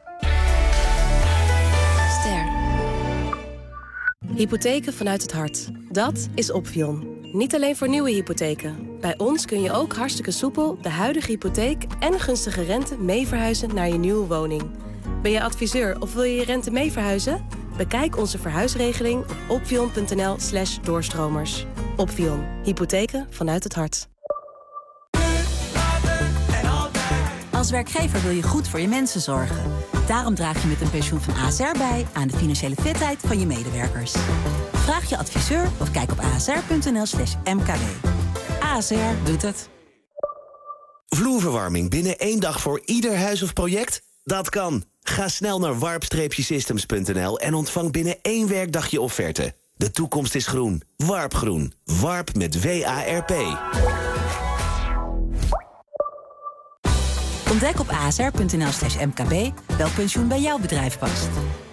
Ster. Hypotheken vanuit het hart. Dat is Opvion. Niet alleen voor nieuwe hypotheken. Bij ons kun je ook hartstikke soepel de huidige hypotheek en gunstige rente mee verhuizen naar je nieuwe woning. Ben je adviseur of wil je je rente mee verhuizen? Bekijk onze verhuisregeling op opvion.nl slash doorstromers. Opvion. Hypotheken vanuit het hart. Als Als werkgever wil je goed voor je mensen zorgen. Daarom draag je met een pensioen van A S R bij aan de financiële fitheid van je medewerkers. Vraag je adviseur of kijk op asr.nl slash mkb. A S R doet het. Vloerverwarming binnen één dag voor ieder huis of project? Dat kan. Ga snel naar warp systems punt n l en ontvang binnen één werkdag je offerte. De toekomst is groen. Warp Groen. Warp met W A R P. Ontdek op asr.nl slash mkb welk pensioen bij jouw bedrijf past.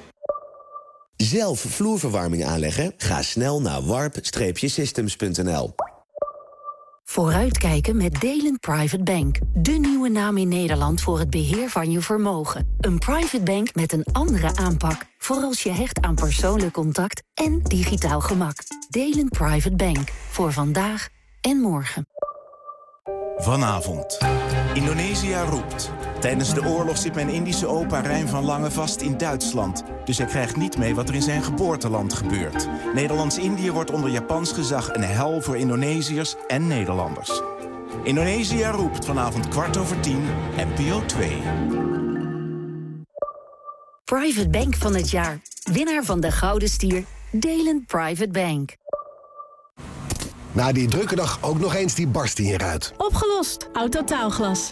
Zelf vloerverwarming aanleggen? Ga snel naar warp systems punt n l. Vooruitkijken met Delent Private Bank. De nieuwe naam in Nederland voor het beheer van je vermogen. Een private bank met een andere aanpak. Voor als je hecht aan persoonlijk contact en digitaal gemak. Delent Private Bank. Voor vandaag en morgen. Vanavond. Indonesië roept. Tijdens de oorlog zit mijn Indische opa Rijn van Lange vast in Duitsland. Dus hij krijgt niet mee wat er in zijn geboorteland gebeurt. Nederlands-Indië wordt onder Japans gezag een hel voor Indonesiërs en Nederlanders. Indonesië roept vanavond kwart over tien, N P O twee. Private Bank van het jaar. Winnaar van de Gouden Stier. Delent Private Bank. Na die drukke dag ook nog eens die barst in je ruit. Opgelost. Autotaalglas.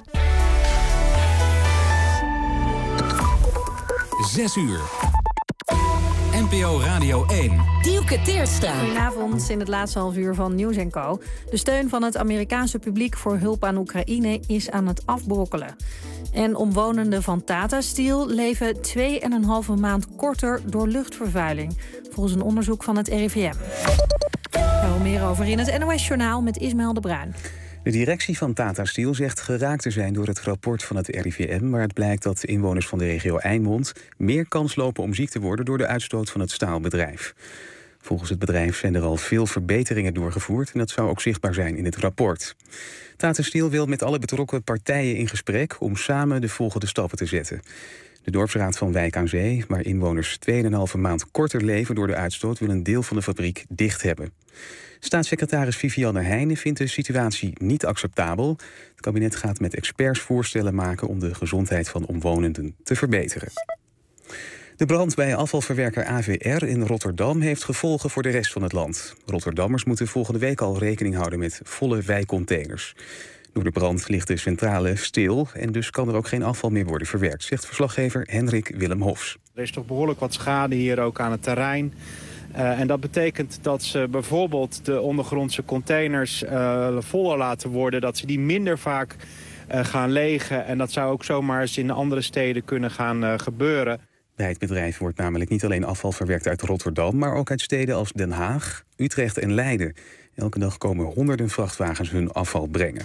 Zes uur. N P O Radio één. Dielke Teertstra. Goedenavond in het laatste half uur van Nieuws en Co. De steun van het Amerikaanse publiek voor hulp aan Oekraïne is aan het afbrokkelen. En omwonenden van Tata Steel leven twee en een halve maand korter door luchtvervuiling. Volgens een onderzoek van het R I V M. Daar wel meer over in het N O S-journaal met Ismaël de Bruin. De directie van Tata Steel zegt geraakt te zijn door het rapport van het R I V M... waaruit blijkt dat inwoners van de regio Eimond meer kans lopen om ziek te worden door de uitstoot van het staalbedrijf. Volgens het bedrijf zijn er al veel verbeteringen doorgevoerd en dat zou ook zichtbaar zijn in het rapport. Tata Steel wil met alle betrokken partijen in gesprek om samen de volgende stappen te zetten. De dorpsraad van Wijk aan Zee, waar inwoners twee en een halve maand korter leven door de uitstoot, wil een deel van de fabriek dicht hebben. Staatssecretaris Vivianne Heijnen vindt de situatie niet acceptabel. Het kabinet gaat met experts voorstellen maken om de gezondheid van omwonenden te verbeteren. De brand bij afvalverwerker A V R in Rotterdam heeft gevolgen voor de rest van het land. Rotterdammers moeten volgende week al rekening houden met volle wijcontainers. Door de brand ligt de centrale stil en dus kan er ook geen afval meer worden verwerkt, zegt verslaggever Hendrik Willem Hofs. Er is toch behoorlijk wat schade hier ook aan het terrein. Uh, en dat betekent dat ze bijvoorbeeld de ondergrondse containers uh, voller laten worden, dat ze die minder vaak uh, gaan legen. En dat zou ook zomaar eens in andere steden kunnen gaan uh, gebeuren. Bij het bedrijf wordt namelijk niet alleen afval verwerkt uit Rotterdam, maar ook uit steden als Den Haag, Utrecht en Leiden. Elke dag komen honderden vrachtwagens hun afval brengen.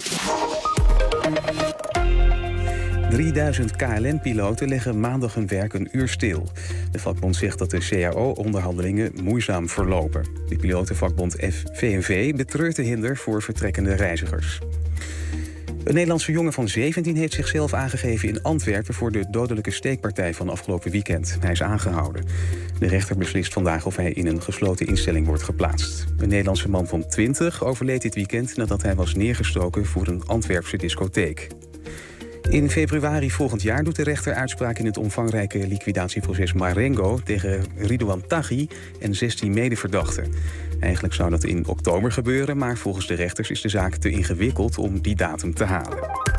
drieduizend K L M-piloten leggen maandag hun werk een uur stil. De vakbond zegt dat de C A O-onderhandelingen moeizaam verlopen. De pilotenvakbond V N V betreurt de hinder voor vertrekkende reizigers. Een Nederlandse jongen van zeventien heeft zichzelf aangegeven in Antwerpen voor de dodelijke steekpartij van afgelopen weekend. Hij is aangehouden. De rechter beslist vandaag of hij in een gesloten instelling wordt geplaatst. Een Nederlandse man van twintig overleed dit weekend nadat hij was neergestoken voor een Antwerpse discotheek. In februari volgend jaar doet de rechter uitspraak in het omvangrijke liquidatieproces Marengo tegen Ridouan Taghi en zestien medeverdachten. Eigenlijk zou dat in oktober gebeuren, maar volgens de rechters is de zaak te ingewikkeld om die datum te halen.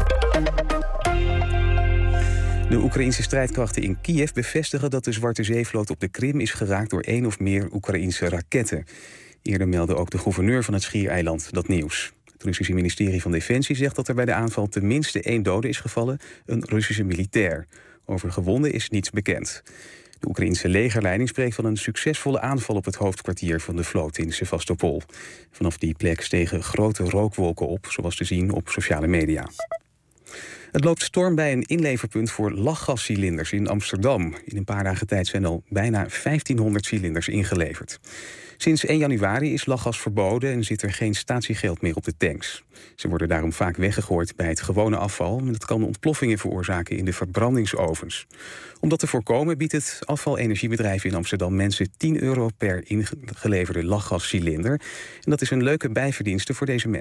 De Oekraïnse strijdkrachten in Kiev bevestigen dat de Zwarte Zeevloot op de Krim is geraakt door één of meer Oekraïnse raketten. Eerder meldde ook de gouverneur van het Schiereiland dat nieuws. Het Russische ministerie van Defensie zegt dat er bij de aanval tenminste één dode is gevallen, een Russische militair. Over gewonden is niets bekend. De Oekraïnse legerleiding spreekt van een succesvolle aanval op het hoofdkwartier van de vloot in Sevastopol. Vanaf die plek stegen grote rookwolken op, zoals te zien op sociale media. Het loopt storm bij een inleverpunt voor lachgascilinders in Amsterdam. In een paar dagen tijd zijn al bijna vijftienhonderd cilinders ingeleverd. Sinds één januari is lachgas verboden en zit er geen statiegeld meer op de tanks. Ze worden daarom vaak weggegooid bij het gewone afval en dat kan ontploffingen veroorzaken in de verbrandingsovens. Om dat te voorkomen biedt het afvalenergiebedrijf in Amsterdam mensen tien euro per ingeleverde lachgascilinder. En dat is een leuke bijverdienste voor deze mensen.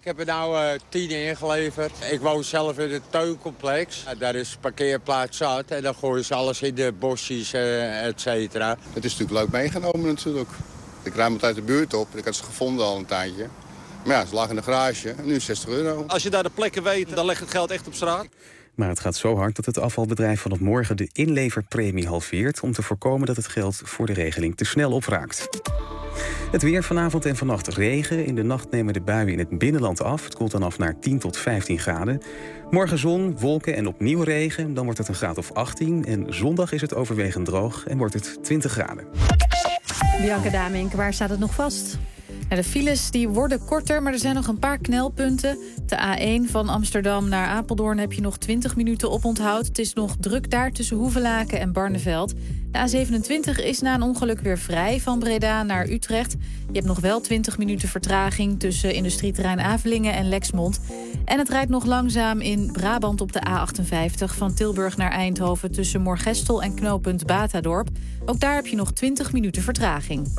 heb er nou uh, tien ingeleverd. Ik woon zelf in het tuincomplex. Uh, daar is parkeerplaats zat en dan gooien ze alles in de bosjes, uh, et cetera. Het is natuurlijk leuk meegenomen natuurlijk. Ik ruim het uit de buurt op. Ik had ze gevonden al een tijdje. Maar ja, ze lagen in de garage. En nu zestig euro. Als je daar de plekken weet, dan legt het geld echt op straat. Maar het gaat zo hard dat het afvalbedrijf vanaf morgen de inleverpremie halveert om te voorkomen dat het geld voor de regeling te snel opraakt. Het weer vanavond en vannacht regen. In de nacht nemen de buien in het binnenland af. Het koelt dan af naar tien tot vijftien graden. Morgen zon, wolken en opnieuw regen. Dan wordt het een graad of achttien. En zondag is het overwegend droog en wordt het twintig graden. Bianca Damink, waar staat het nog vast? Ja, de files die worden korter, maar er zijn nog een paar knelpunten. De A één van Amsterdam naar Apeldoorn heb je nog twintig minuten oponthoud. Het is nog druk daar tussen Hoevelaken en Barneveld. De A zevenentwintig is na een ongeluk weer vrij van Breda naar Utrecht. Je hebt nog wel twintig minuten vertraging tussen industrieterrein Avelingen en Lexmond. En het rijdt nog langzaam in Brabant op de A achtenvijftig... van Tilburg naar Eindhoven tussen Moorgestel en knooppunt Batadorp. Ook daar heb je nog twintig minuten vertraging.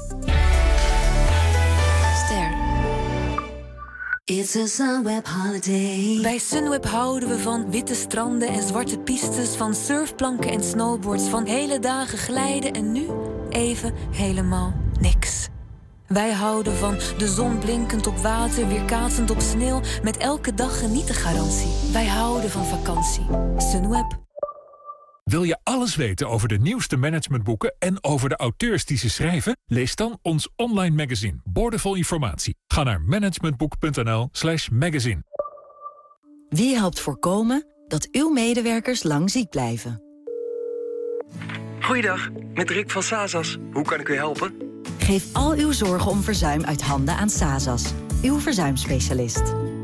It's a Sunweb holiday. Bij Sunweb houden we van witte stranden en zwarte pistes, van surfplanken en snowboards, van hele dagen glijden en nu even helemaal niks. Wij houden van de zon blinkend op water, weerkaatsend op sneeuw, met elke dag genieten garantie. Wij houden van vakantie. Sunweb. Wil je alles weten over de nieuwste managementboeken en over de auteurs die ze schrijven? Lees dan ons online magazine, boordevol informatie. Ga naar managementboek.nl slash magazine. Wie helpt voorkomen dat uw medewerkers lang ziek blijven? Goeiedag, met Rick van Sazas. Hoe kan ik u helpen? Geef al uw zorgen om verzuim uit handen aan Sazas, uw verzuimspecialist.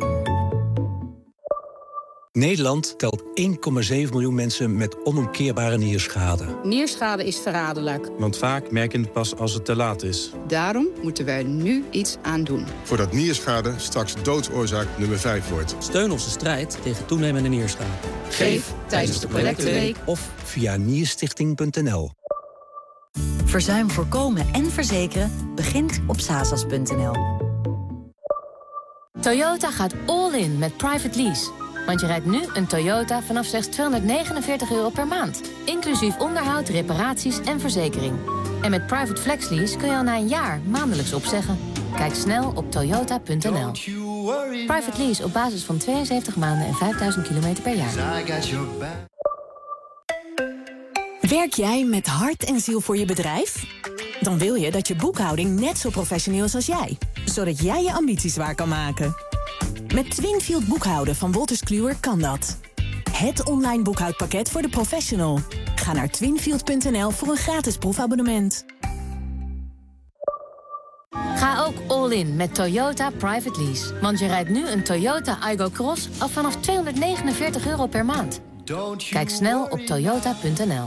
Nederland telt één komma zeven miljoen mensen met onomkeerbare nierschade. Nierschade is verraderlijk. Want vaak merk je het pas als het te laat is. Daarom moeten wij nu iets aan doen. Voordat nierschade straks doodsoorzaak nummer vijf wordt. Steun onze strijd tegen toenemende nierschade. Geef tijdens de collecteweek of via nierstichting punt n l. Verzuim voorkomen en verzekeren begint op sazas punt n l. Toyota gaat all in met private lease. Want je rijdt nu een Toyota vanaf slechts tweehonderdnegenenveertig euro per maand. Inclusief onderhoud, reparaties en verzekering. En met Private Flex Lease kun je al na een jaar maandelijks opzeggen. Kijk snel op toyota punt n l. Private Lease op basis van tweeënzeventig maanden en vijfduizend kilometer per jaar. Werk jij met hart en ziel voor je bedrijf? Dan wil je dat je boekhouding net zo professioneel is als jij. Zodat jij je ambities waar kan maken. Met Twinfield boekhouden van Wolters Kluwer kan dat. Het online boekhoudpakket voor de professional. Ga naar twinfield punt n l voor een gratis proefabonnement. Ga ook all in met Toyota Private Lease. Want je rijdt nu een Toyota Aygo Cross al vanaf tweehonderdnegenenveertig euro per maand. Kijk snel op toyota punt n l.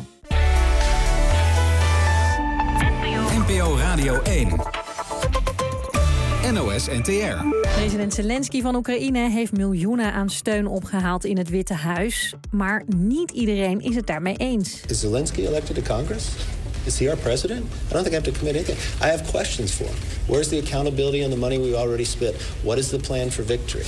N P O Radio één. N O S N T R. President Zelensky van Oekraïne heeft miljoenen aan steun opgehaald in het Witte Huis. Maar niet iedereen is het daarmee eens. Is Zelensky elected to Congress? Is he our president? I don't think I have to commit anything. I have questions for him. Where's the accountability on the money we already spent? What is the plan for victory?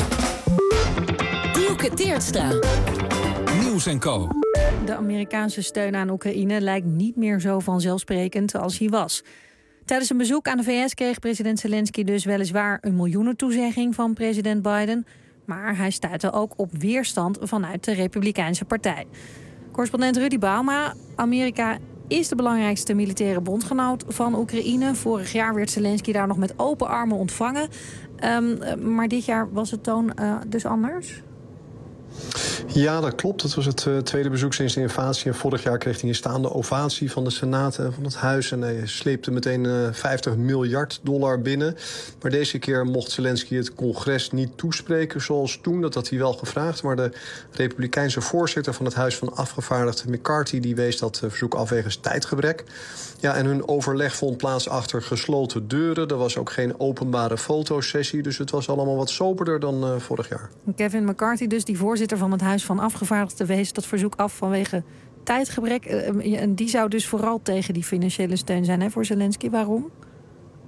Dielke Teertstra. Nieuws en Co. De Amerikaanse steun aan Oekraïne lijkt niet meer zo vanzelfsprekend als hij was. Tijdens een bezoek aan de V S kreeg president Zelensky dus weliswaar een miljoenentoezegging van president Biden. Maar hij stuitte ook op weerstand vanuit de Republikeinse partij. Correspondent Rudy Bauma, Amerika is de belangrijkste militaire bondgenoot van Oekraïne. Vorig jaar werd Zelensky daar nog met open armen ontvangen. Um, maar dit jaar was het toon uh, dus anders? Ja, dat klopt. Dat was het uh, tweede bezoek sinds de invasie. En vorig jaar kreeg hij een staande ovatie van de Senaat en van het Huis. En hij sleepte meteen uh, vijftig miljard dollar binnen. Maar deze keer mocht Zelensky het congres niet toespreken zoals toen. Dat had hij wel gevraagd. Maar de Republikeinse voorzitter van het Huis van Afgevaardigden, McCarthy, die wees dat uh, verzoek af wegens tijdgebrek. Ja, en hun overleg vond plaats achter gesloten deuren. Er was ook geen openbare fotosessie. Dus het was allemaal wat soberder dan uh, vorig jaar. Kevin McCarthy dus, die voorzitter van het Huis van Afgevaardigden, wees dat verzoek af vanwege tijdgebrek. En die zou dus vooral tegen die financiële steun zijn, hè, voor Zelensky. Waarom?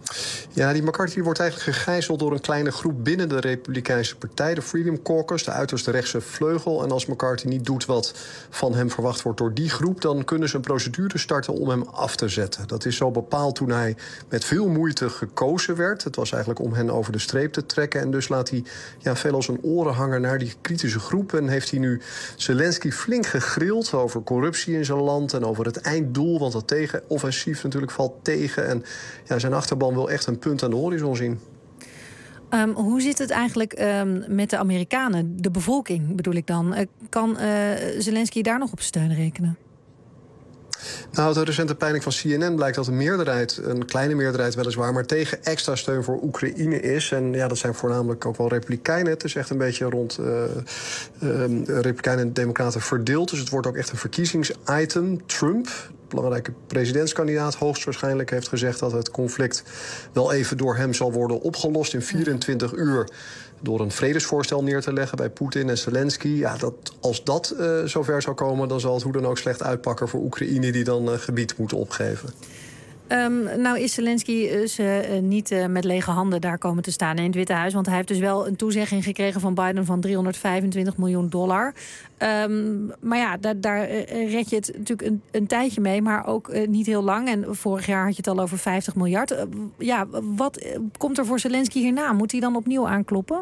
Ja, die McCarthy wordt eigenlijk gegijzeld door een kleine groep binnen de Republikeinse Partij, de Freedom Caucus, de uiterste rechtse vleugel. En als McCarthy niet doet wat van hem verwacht wordt door die groep, dan kunnen ze een procedure starten om hem af te zetten. Dat is zo bepaald toen hij met veel moeite gekozen werd. Het was eigenlijk om hen over de streep te trekken. En dus laat hij ja, veel als een oren hangen naar die kritische groep. En heeft hij nu Zelensky flink gegrild over corruptie in zijn land en over het einddoel, want dat tegenoffensief natuurlijk valt tegen. En ja, zijn achterban wil echt een punt aan de horizon zien. Um, hoe zit het eigenlijk um, met de Amerikanen, de bevolking bedoel ik dan? Uh, kan uh, Zelensky daar nog op steun rekenen? Nou, uit de recente peiling van C N N blijkt dat de meerderheid, een kleine meerderheid weliswaar, maar tegen extra steun voor Oekraïne is. En ja, dat zijn voornamelijk ook wel Republikeinen. Het is echt een beetje rond uh, uh, Republikeinen en Democraten verdeeld. Dus het wordt ook echt een verkiezingsitem. Trump, belangrijke presidentskandidaat, hoogstwaarschijnlijk heeft gezegd dat het conflict wel even door hem zal worden opgelost in vierentwintig uur. Door een vredesvoorstel neer te leggen bij Poetin en Zelensky. Ja, dat, als dat uh, zover zou komen, dan zal het hoe dan ook slecht uitpakken voor Oekraïne, die dan uh, gebied moet opgeven. Um, nou is Zelensky dus, uh, niet uh, met lege handen daar komen te staan in het Witte Huis. Want hij heeft dus wel een toezegging gekregen van Biden van driehonderdvijfentwintig miljoen dollar. Um, maar ja, daar, daar uh, red je het natuurlijk een, een tijdje mee, maar ook uh, niet heel lang. En vorig jaar had je het al over vijftig miljard. Uh, ja, wat uh, komt er voor Zelensky hierna? Moet hij dan opnieuw aankloppen?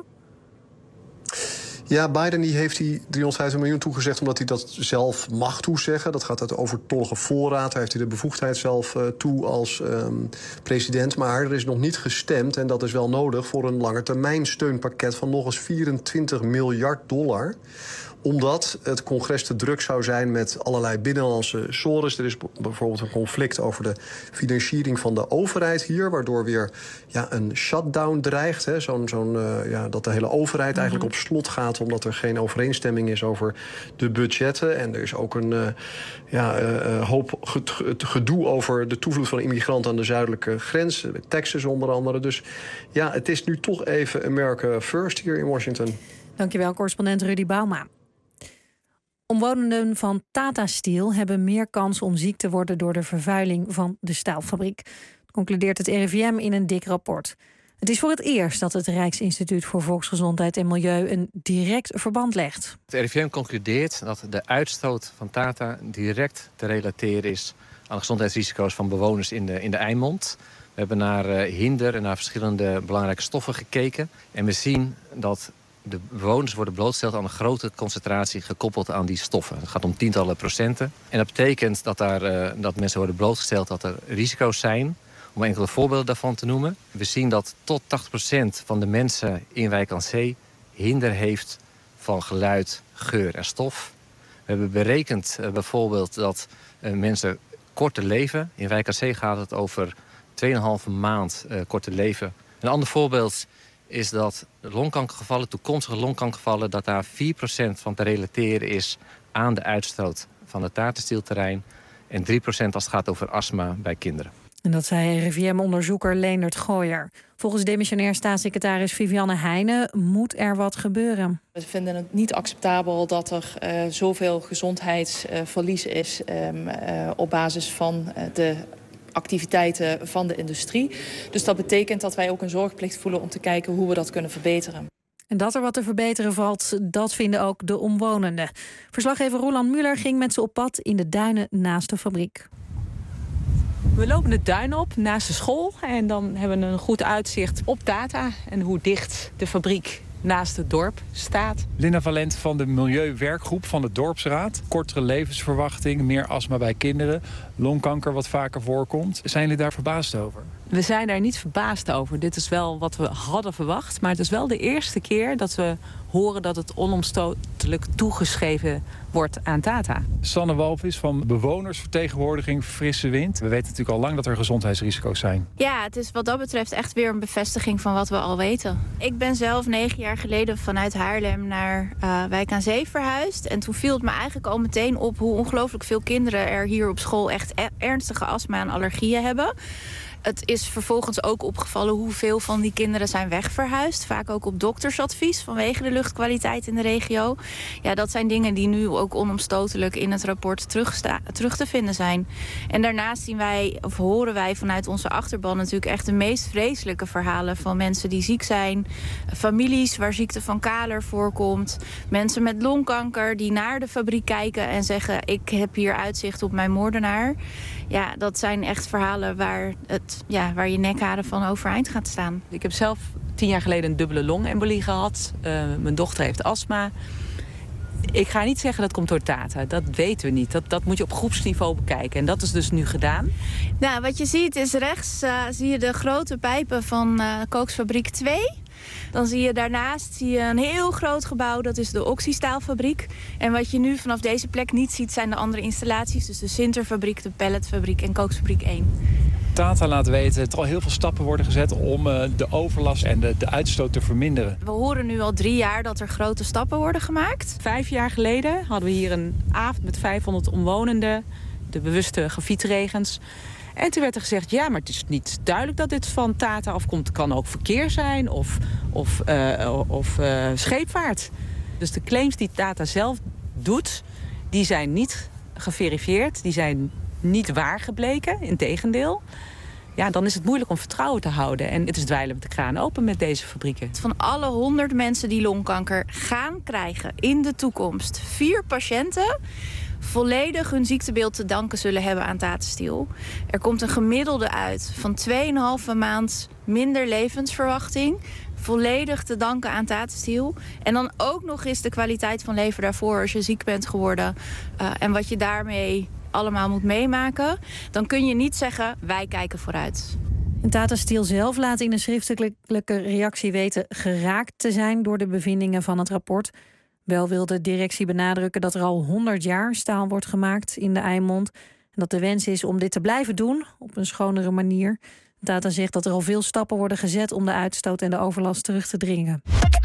Ja, Biden die heeft die driehonderdvijftig miljoen toegezegd omdat hij dat zelf mag toezeggen. Dat gaat uit de overtollige voorraad. Daar heeft hij de bevoegdheid zelf uh, toe als um, president. Maar er is nog niet gestemd, en dat is wel nodig, voor een langetermijn steunpakket van nog eens vierentwintig miljard dollar. Omdat het congres te druk zou zijn met allerlei binnenlandse sores. Er is bijvoorbeeld een conflict over de financiering van de overheid hier, waardoor weer ja, een shutdown dreigt. Hè. Zo'n, zo'n, uh, ja, dat de hele overheid eigenlijk op slot gaat, omdat er geen overeenstemming is over de budgetten. En er is ook een uh, ja, uh, hoop gedoe over de toevloed van immigranten aan de zuidelijke grens. Texas onder andere. Dus ja, het is nu toch even America first hier in Washington. Dankjewel, correspondent Rudy Bauma. Omwonenden van Tata Steel hebben meer kans om ziek te worden door de vervuiling van de staalfabriek. Dat concludeert het R I V M in een dik rapport. Het is voor het eerst dat het Rijksinstituut voor Volksgezondheid en Milieu een direct verband legt. Het R I V M concludeert dat de uitstoot van Tata direct te relateren is aan de gezondheidsrisico's van bewoners in de, in de Eimond. We hebben naar uh, hinder en naar verschillende belangrijke stoffen gekeken. En we zien dat de bewoners worden blootgesteld aan een grote concentratie gekoppeld aan die stoffen. Het gaat om tientallen procenten. En dat betekent dat, daar, uh, dat mensen worden blootgesteld dat er risico's zijn. Om enkele voorbeelden daarvan te noemen. We zien dat tot tachtig procent van de mensen in Wijk aan Zee hinder heeft van geluid, geur en stof. We hebben berekend uh, bijvoorbeeld dat uh, mensen korter leven. In Wijk aan Zee gaat het over tweeënhalve maand uh, korter leven. Een ander voorbeeld is dat longkankergevallen, toekomstige longkankergevallen, dat daar vier procent van te relateren is aan de uitstoot van het Tata Steel terrein en drie procent als het gaat over astma bij kinderen. En dat zei R I V M-onderzoeker Leendert Gooyer. Volgens demissionair staatssecretaris Vivianne Heijnen moet er wat gebeuren. We vinden het niet acceptabel dat er uh, zoveel gezondheidsverlies uh, is um, uh, op basis van uh, de activiteiten van de industrie. Dus dat betekent dat wij ook een zorgplicht voelen om te kijken hoe we dat kunnen verbeteren. En dat er wat te verbeteren valt, dat vinden ook de omwonenden. Verslaggever Roland Muller ging met ze op pad in de duinen naast de fabriek. We lopen de duin op naast de school en dan hebben we een goed uitzicht op Tata en hoe dicht de fabriek naast het dorp staat. Linda Valent van de Milieuwerkgroep van de Dorpsraad. Kortere levensverwachting, meer astma bij kinderen, longkanker wat vaker voorkomt. Zijn jullie daar verbaasd over? We zijn daar niet verbaasd over. Dit is wel wat we hadden verwacht. Maar het is wel de eerste keer dat we horen dat het onomstotelijk toegeschreven wordt aan Tata. Sanne Walvis van bewonersvertegenwoordiging Frisse Wind. We weten natuurlijk al lang dat er gezondheidsrisico's zijn. Ja, het is wat dat betreft echt weer een bevestiging van wat we al weten. Ik ben zelf negen jaar geleden vanuit Haarlem naar uh, Wijk aan Zee verhuisd. En toen viel het me eigenlijk al meteen op hoe ongelooflijk veel kinderen er hier op school echt ernstige astma en allergieën hebben. Het is vervolgens ook opgevallen hoeveel van die kinderen zijn wegverhuisd. Vaak ook op doktersadvies vanwege de luchtkwaliteit in de regio. Ja, dat zijn dingen die nu ook onomstotelijk in het rapport terugsta- terug te vinden zijn. En daarnaast zien wij, of horen wij vanuit onze achterban natuurlijk echt de meest vreselijke verhalen van mensen die ziek zijn. Families waar ziekte van Kaler voorkomt. Mensen met longkanker die naar de fabriek kijken en zeggen: ik heb hier uitzicht op mijn moordenaar. Ja, dat zijn echt verhalen waar, het, ja, waar je nekharen van overeind gaat staan. Ik heb zelf tien jaar geleden een dubbele longembolie gehad. Uh, mijn dochter heeft astma. Ik ga niet zeggen dat komt door Tata. Dat weten we niet. Dat, dat moet je op groepsniveau bekijken. En dat is dus nu gedaan. Nou, wat je ziet is rechts uh, zie je de grote pijpen van uh, Kooksfabriek twee. Dan zie je daarnaast zie je een heel groot gebouw. Dat is de Oxystaalfabriek. En wat je nu vanaf deze plek niet ziet zijn de andere installaties. Dus de Sinterfabriek, de Pelletfabriek en Kooksfabriek één. Tata laat weten dat er al heel veel stappen worden gezet om uh, de overlast en de, de uitstoot te verminderen. We horen nu al drie jaar dat er grote stappen worden gemaakt. Vijf jaar geleden hadden we hier een avond met vijfhonderd omwonenden. De bewuste gefietregens. En toen werd er gezegd, ja, maar het is niet duidelijk dat dit van Tata afkomt. Het kan ook verkeer zijn of, of, uh, of uh, scheepvaart. Dus de claims die Tata zelf doet, die zijn niet geverifieerd. Die zijn niet waar gebleken, integendeel. Ja, dan is het moeilijk om vertrouwen te houden. En het is dweilen met de kraan open met deze fabrieken. Van alle honderd mensen die longkanker gaan krijgen in de toekomst, vier patiënten volledig hun ziektebeeld te danken zullen hebben aan Tata Steel. Er komt een gemiddelde uit van twee en een halve maand minder levensverwachting. Volledig te danken aan Tata Steel. En dan ook nog eens de kwaliteit van leven daarvoor als je ziek bent geworden. Uh, en wat je daarmee allemaal moet meemaken. Dan kun je niet zeggen, wij kijken vooruit. En Tata Steel zelf laat in een schriftelijke reactie weten geraakt te zijn door de bevindingen van het rapport. Wel wil de directie benadrukken dat er al honderd jaar staal wordt gemaakt in de Eimond. En dat de wens is om dit te blijven doen op een schonere manier. Tata zegt dat er al veel stappen worden gezet om de uitstoot en de overlast terug te dringen.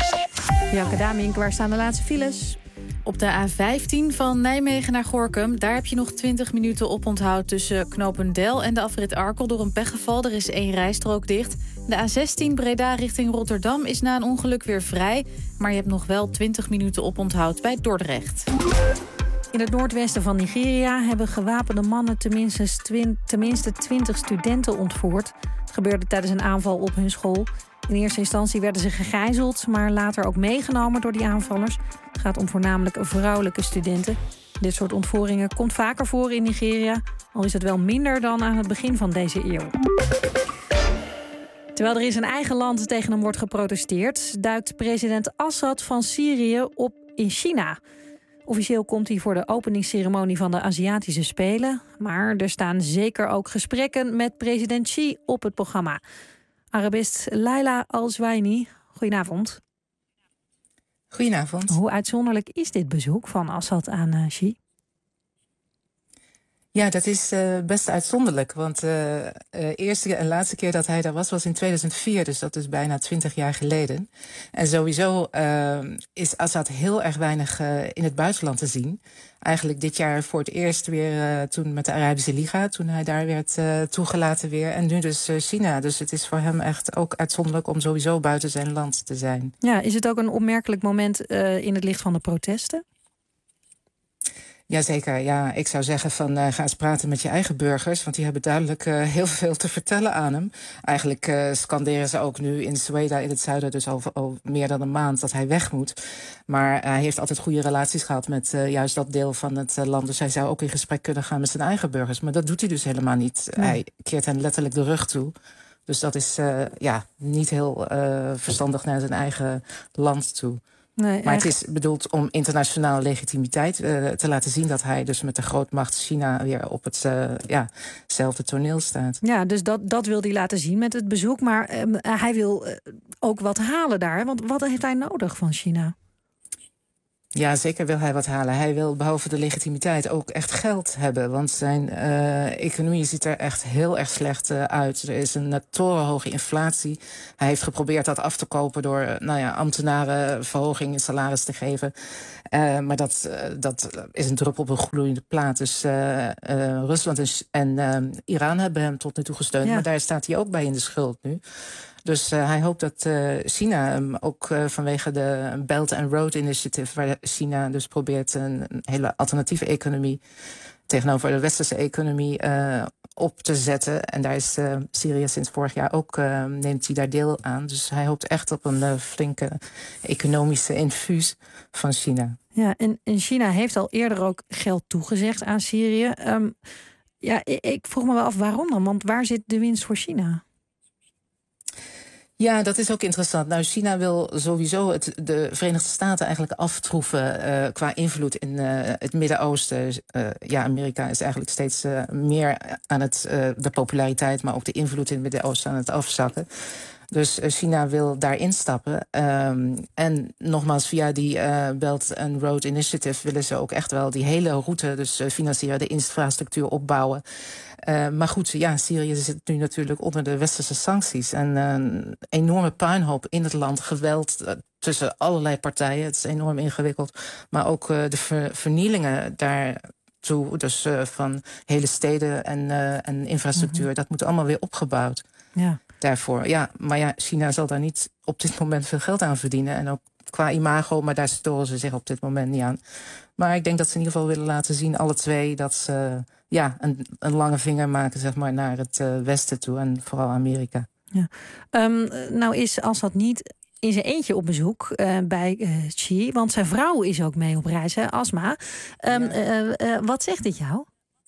Bianca Damink, waar staan de laatste files? Op de A vijftien van Nijmegen naar Gorinchem. Daar heb je nog twintig minuten oponthoud tussen Knopendel en de afrit Arkel door een pechgeval. Er is één rijstrook dicht. De A zestien Breda richting Rotterdam is na een ongeluk weer vrij. Maar je hebt nog wel twintig minuten oponthoud bij Dordrecht. In het noordwesten van Nigeria hebben gewapende mannen tenminste twintig studenten ontvoerd. Het gebeurde tijdens een aanval op hun school. In eerste instantie werden ze gegijzeld, maar later ook meegenomen door die aanvallers. Het gaat om voornamelijk vrouwelijke studenten. Dit soort ontvoeringen komt vaker voor in Nigeria, al is het wel minder dan aan het begin van deze eeuw. Terwijl er in zijn eigen land tegen hem wordt geprotesteerd, duikt president Assad van Syrië op in China. Officieel komt hij voor de openingsceremonie van de Aziatische Spelen, maar er staan zeker ook gesprekken met president Xi op het programma. Arabist Laila Al-Zwaini, goedenavond. Goedenavond. Hoe uitzonderlijk is dit bezoek van Assad aan uh, Xi? Ja, dat is uh, best uitzonderlijk. Want de uh, uh, eerste en laatste keer dat hij daar was, was in tweeduizend vier. Dus dat is bijna twintig jaar geleden. En sowieso uh, is Assad heel erg weinig uh, in het buitenland te zien. Eigenlijk dit jaar voor het eerst weer uh, toen met de Arabische Liga. Toen hij daar werd uh, toegelaten weer. En nu dus uh, China. Dus het is voor hem echt ook uitzonderlijk om sowieso buiten zijn land te zijn. Ja, is het ook een opmerkelijk moment uh, in het licht van de protesten? Jazeker, ja. Ik zou zeggen van uh, ga eens praten met je eigen burgers. Want die hebben duidelijk uh, heel veel te vertellen aan hem. Eigenlijk uh, scanderen ze ook nu in Sueda in het zuiden dus al, al meer dan een maand dat hij weg moet. Maar uh, hij heeft altijd goede relaties gehad met uh, juist dat deel van het uh, land. Dus hij zou ook in gesprek kunnen gaan met zijn eigen burgers. Maar dat doet hij dus helemaal niet. Nee. Hij keert hen letterlijk de rug toe. Dus dat is uh, ja, niet heel uh, verstandig naar zijn eigen land toe. Nee, maar het is bedoeld om internationale legitimiteit uh, te laten zien dat hij dus met de grootmacht China weer op het uh, ja, zelfde toneel staat. Ja, dus dat, dat wil hij laten zien met het bezoek. Maar uh, hij wil uh, ook wat halen daar. Want wat heeft hij nodig van China? Ja, zeker wil hij wat halen. Hij wil behalve de legitimiteit ook echt geld hebben. Want zijn uh, economie ziet er echt heel erg slecht uh, uit. Er is een uh, torenhoge inflatie. Hij heeft geprobeerd dat af te kopen door uh, nou ja, ambtenaren verhoging in salaris te geven. Uh, maar dat, uh, dat is een druppel op een gloeiende plaat. Dus uh, uh, Rusland en, en uh, Iran hebben hem tot nu toe gesteund. Ja. Maar daar staat hij ook bij in de schuld nu. Dus uh, hij hoopt dat uh, China hem ook uh, vanwege de Belt and Road Initiative, waar China dus probeert een, een hele alternatieve economie tegenover de westerse economie uh, op te zetten. En daar is uh, Syrië sinds vorig jaar ook, uh, neemt hij daar deel aan. Dus hij hoopt echt op een uh, flinke economische infuus van China. Ja, en, en China heeft al eerder ook geld toegezegd aan Syrië. Um, ja, ik, ik vroeg me wel af waarom dan, want waar zit de winst voor China? Ja, dat is ook interessant. Nou, China wil sowieso het, de Verenigde Staten eigenlijk aftroeven uh, qua invloed in uh, het Midden-Oosten. Uh, ja, Amerika is eigenlijk steeds uh, meer aan het, uh, de populariteit, maar ook de invloed in het Midden-Oosten aan het afzakken. Dus uh, China wil daar instappen. Um, en nogmaals, via die uh, Belt and Road Initiative willen ze ook echt wel die hele route dus uh, financieren, de infrastructuur opbouwen. Uh, maar goed, ja, Syrië zit nu natuurlijk onder de westerse sancties. En uh, een enorme puinhoop in het land, geweld uh, tussen allerlei partijen. Het is enorm ingewikkeld. Maar ook uh, de ver- vernielingen daartoe, dus uh, van hele steden en, uh, en infrastructuur. Mm-hmm. Dat moet allemaal weer opgebouwd. Ja. Daarvoor, ja, maar ja, China zal daar niet op dit moment veel geld aan verdienen. En ook qua imago, maar daar storen ze zich op dit moment niet aan. Maar ik denk dat ze in ieder geval willen laten zien, alle twee, dat ze ja, een, een lange vinger maken, zeg maar, naar het uh, westen toe en vooral Amerika. Ja. Um, nou is Assad niet in zijn eentje op bezoek uh, bij uh, Xi, want zijn vrouw is ook mee op reis, hè, Asma. Um, ja. uh, uh, wat zegt dit jou?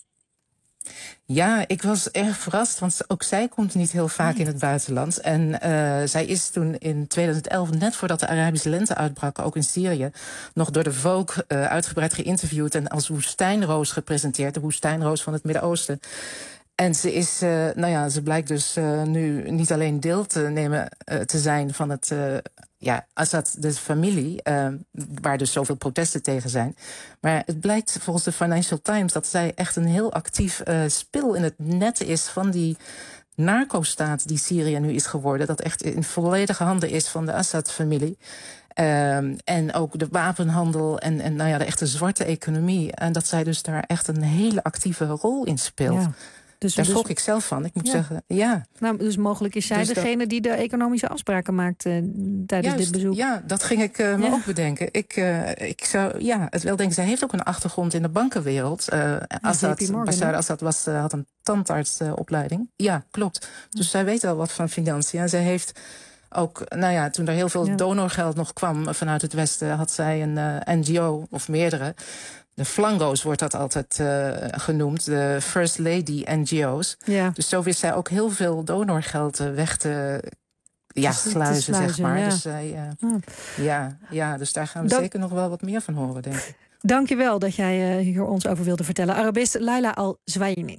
Ja, ik was erg verrast, want ook zij komt niet heel vaak in het buitenland. En uh, zij is toen in tweeduizend elf, net voordat de Arabische lente uitbrak, ook in Syrië, nog door de Vogue uh, uitgebreid geïnterviewd en als woestijnroos gepresenteerd, de woestijnroos van het Midden-Oosten. En ze is, uh, nou ja, ze blijkt dus uh, nu niet alleen deel te nemen uh, te zijn van het, uh, ja, Assad, de familie, uh, waar dus zoveel protesten tegen zijn. Maar het blijkt volgens de Financial Times dat zij echt een heel actief uh, spil in het net is van die narco-staat die Syrië nu is geworden. Dat echt in volledige handen is van de Assad-familie. Um, en ook de wapenhandel en, en nou ja, de echte zwarte economie. En dat zij dus daar echt een hele actieve rol in speelt. Ja. Dus, Daar dus, schrok ik zelf van. Ik moet ja. zeggen, ja. Nou, dus mogelijk is zij dus degene dat, die de economische afspraken maakt uh, tijdens juist, dit bezoek. Ja, dat ging ik uh, me ja. ook bedenken. Ik, uh, ik zou, ja, het wel denken, zij heeft ook een achtergrond in de bankenwereld. Uh, Assad, Bashar Assad was, uh, had een tandartsopleiding. Uh, ja, klopt. Dus zij weet wel wat van financiën. En zij heeft ook, nou ja, toen er heel veel ja. donorgeld nog kwam vanuit het Westen, had zij een uh, N G O of meerdere. De Flango's wordt dat altijd uh, genoemd, de First Lady N G O's. Ja. Dus zo wist zij ook heel veel donorgeld uh, weg te, ja, te, sluizen, te sluizen, zeg maar. Ja. Dus, uh, ja. Ja. Ja, ja, dus daar gaan we Dan, zeker nog wel wat meer van horen, denk ik. Dank je wel dat jij uh, hier ons over wilde vertellen. Arabist Laila Al-Zwayini.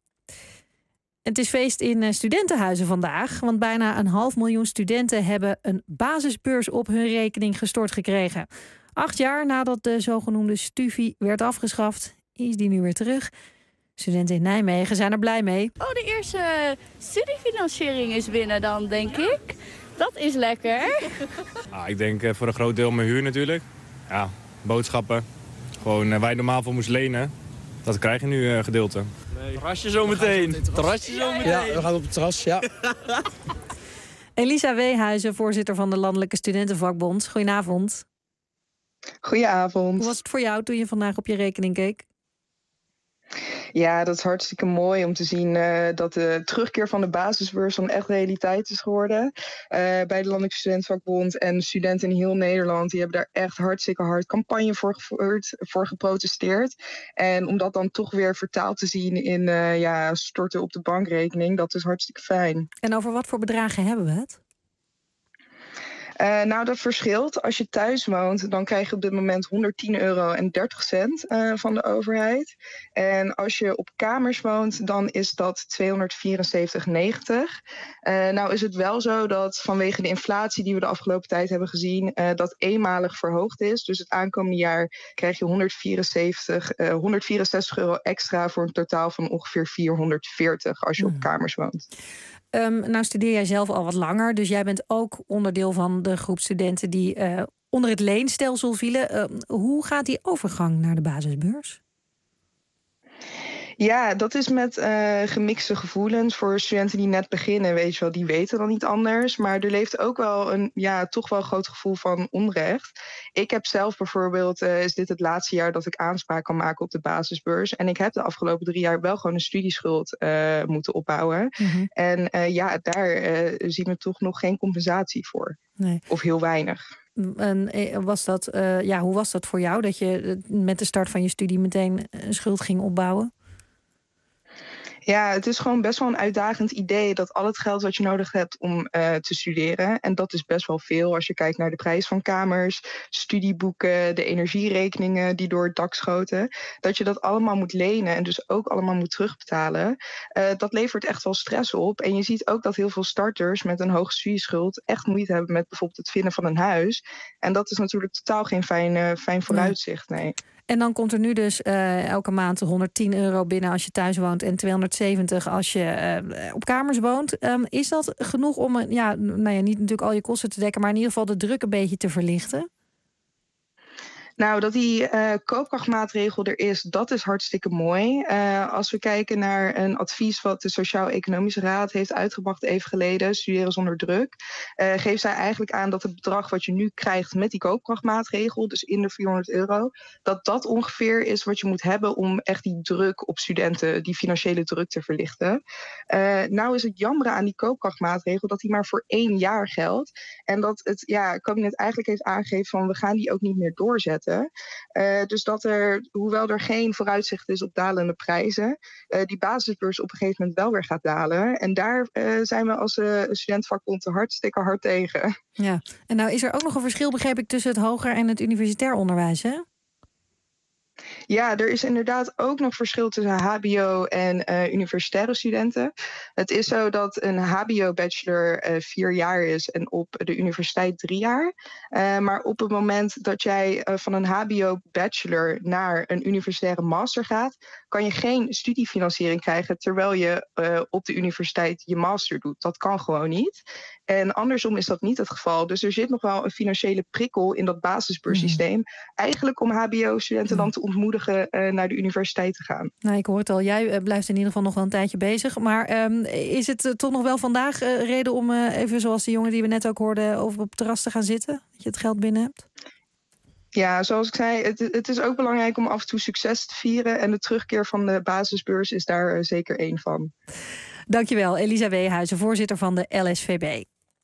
Het is feest in studentenhuizen vandaag, want bijna een half miljoen studenten hebben een basisbeurs op hun rekening gestort gekregen. Acht jaar nadat de zogenoemde STUVI werd afgeschaft, is die nu weer terug. Studenten in Nijmegen zijn er blij mee. Oh, de eerste studiefinanciering is binnen dan, denk ik. Dat is lekker. Ah, ik denk uh, voor een groot deel mijn huur natuurlijk. Ja, boodschappen. Gewoon uh, waar je normaal voor moest lenen. Dat krijg je nu uh, gedeelte. Nee. Terrasje zometeen. Terrasje zometeen. Ja, we gaan op het terras, ja. Elisa Weehuizen, voorzitter van de Landelijke Studentenvakbond. Goedenavond. Goedenavond. Hoe was het voor jou toen je vandaag op je rekening keek? Ja, dat is hartstikke mooi om te zien uh, dat de terugkeer van de basisbeurs dan echt realiteit is geworden. Uh, bij de Landelijke Studentenvakbond en studenten in heel Nederland, die hebben daar echt hartstikke hard campagne voor gevoerd, voor geprotesteerd. En om dat dan toch weer vertaald te zien in uh, ja, storten op de bankrekening, dat is hartstikke fijn. En over wat voor bedragen hebben we het? Uh, nou, dat verschilt. Als je thuis woont, dan krijg je op dit moment honderdtien euro en dertig cent uh, van de overheid. En als je op kamers woont, dan is dat tweehonderdvierenzeventig negentig. Uh, nou is het wel zo dat vanwege de inflatie die we de afgelopen tijd hebben gezien, uh, dat eenmalig verhoogd is. Dus het aankomende jaar krijg je honderdvierenzeventig, uh, honderdvierenzestig euro extra voor een totaal van ongeveer vierhonderdveertig als je hmm. op kamers woont. Um, nou studeer jij zelf al wat langer, dus jij bent ook onderdeel van de groep studenten die uh, onder het leenstelsel vielen. Uh, hoe gaat die overgang naar de basisbeurs? Ja, dat is met uh, gemixte gevoelens. Voor studenten die net beginnen, weet je wel, die weten dan niet anders. Maar er leeft ook wel een, ja, toch wel een groot gevoel van onrecht. Ik heb zelf bijvoorbeeld, uh, is dit het laatste jaar dat ik aanspraak kan maken op de basisbeurs. En ik heb de afgelopen drie jaar wel gewoon een studieschuld uh, moeten opbouwen. Mm-hmm. En uh, ja, daar uh, zien we toch nog geen compensatie voor. Nee. Of heel weinig. En was dat, uh, ja, hoe was dat voor jou, dat je met de start van je studie meteen een schuld ging opbouwen? Ja, het is gewoon best wel een uitdagend idee dat al het geld wat je nodig hebt om uh, te studeren, en dat is best wel veel als je kijkt naar de prijs van kamers, studieboeken, de energierekeningen die door het dak schoten, dat je dat allemaal moet lenen en dus ook allemaal moet terugbetalen. Uh, dat levert echt wel stress op. En je ziet ook dat heel veel starters met een hoge studieschuld echt moeite hebben met bijvoorbeeld het vinden van een huis. En dat is natuurlijk totaal geen fijn, uh, fijn vooruitzicht, nee. En dan komt er nu dus uh, elke maand honderdtien euro binnen als je thuis woont en tweehonderdzeventig als je uh, op kamers woont. Um, is dat genoeg om, ja, nou ja, niet natuurlijk al je kosten te dekken, maar in ieder geval de druk een beetje te verlichten? Nou, dat die uh, koopkrachtmaatregel er is, dat is hartstikke mooi. Uh, als we kijken naar een advies wat de Sociaal-Economische Raad heeft uitgebracht even geleden, Studeren zonder druk, uh, geeft zij eigenlijk aan dat het bedrag wat je nu krijgt met die koopkrachtmaatregel, dus in de vierhonderd euro, dat dat ongeveer is wat je moet hebben om echt die druk op studenten, die financiële druk te verlichten. Uh, nou is het jammer aan die koopkrachtmaatregel dat die maar voor één jaar geldt. En dat het ja, kabinet eigenlijk heeft aangegeven van we gaan die ook niet meer doorzetten. Uh, dus dat er, hoewel er geen vooruitzicht is op dalende prijzen, uh, die basisbeurs op een gegeven moment wel weer gaat dalen. En daar uh, zijn we als uh, studentenvakbond hartstikke hard tegen. Ja, en nou is er ook nog een verschil, begreep ik, tussen het hoger en het universitair onderwijs, hè? Ja, er is inderdaad ook nog verschil tussen H B O en uh, universitaire studenten. Het is zo dat een H B O-bachelor uh, vier jaar is en op de universiteit drie jaar. Uh, maar op het moment dat jij uh, van een H B O-bachelor naar een universitaire master gaat, kan je geen studiefinanciering krijgen terwijl je uh, op de universiteit je master doet. Dat kan gewoon niet. En andersom is dat niet het geval. Dus er zit nog wel een financiële prikkel in dat basisbeurssysteem. Mm. Eigenlijk om H B O-studenten mm. dan te ontmoedigen uh, naar de universiteit te gaan. Nou, ik hoor het al. Jij uh, blijft in ieder geval nog wel een tijdje bezig. Maar um, is het uh, toch nog wel vandaag uh, reden om uh, even zoals die jongen die we net ook hoorden over op het terras te gaan zitten? Dat je het geld binnen hebt? Ja, zoals ik zei, het, het is ook belangrijk om af en toe succes te vieren. En de terugkeer van de basisbeurs is daar uh, zeker één van. Dankjewel, Elisa Weehuizen, voorzitter van de L S V B.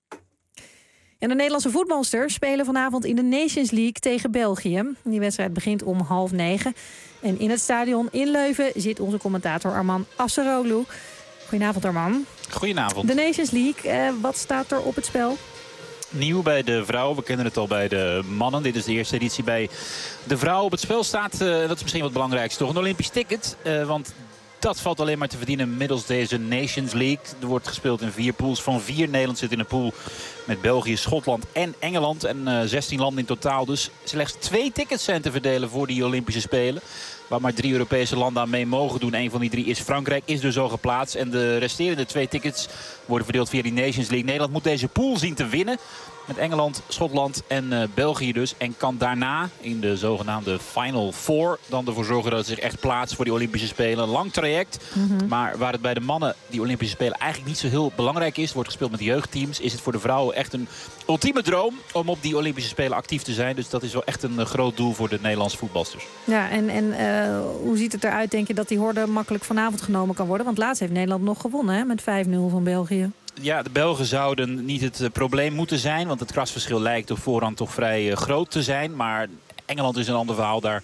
En de Nederlandse voetbalsters spelen vanavond in de Nations League tegen België. Die wedstrijd begint om half negen. En in het stadion in Leuven zit onze commentator Arman Asseroglu. Goedenavond, Arman. Goedenavond. De Nations League, eh, wat staat er op het spel? Nieuw bij de vrouwen. We kennen het al bij de mannen. Dit is de eerste editie bij de vrouwen. Op het spel staat, uh, dat is misschien wat het belangrijkste, toch een Olympisch ticket. Uh, want dat valt alleen maar te verdienen middels deze Nations League. Er wordt gespeeld in vier pools van vier. Nederland zit in een pool met België, Schotland en Engeland. En uh, zestien landen in totaal. Dus slechts twee tickets zijn te verdelen voor die Olympische Spelen. Waar maar drie Europese landen aan mee mogen doen. Een van die drie is Frankrijk, is dus al geplaatst. En de resterende twee tickets worden verdeeld via die Nations League. Nederland moet deze pool zien te winnen. Met Engeland, Schotland en uh, België dus. En kan daarna in de zogenaamde Final Four dan ervoor zorgen dat het zich echt plaatst voor die Olympische Spelen. Lang traject. Mm-hmm. Maar waar het bij de mannen die Olympische Spelen eigenlijk niet zo heel belangrijk is. Wordt gespeeld met jeugdteams. Is het voor de vrouwen echt een ultieme droom om op die Olympische Spelen actief te zijn. Dus dat is wel echt een uh, groot doel voor de Nederlandse voetbalsters. Ja, en, en uh, hoe ziet het eruit, denk je, dat die horde makkelijk vanavond genomen kan worden? Want laatst heeft Nederland nog gewonnen, hè, met vijf nul van België. Ja, de Belgen zouden niet het uh, probleem moeten zijn. Want het krasverschil lijkt op voorhand toch vrij uh, groot te zijn. Maar Engeland is een ander verhaal. Daar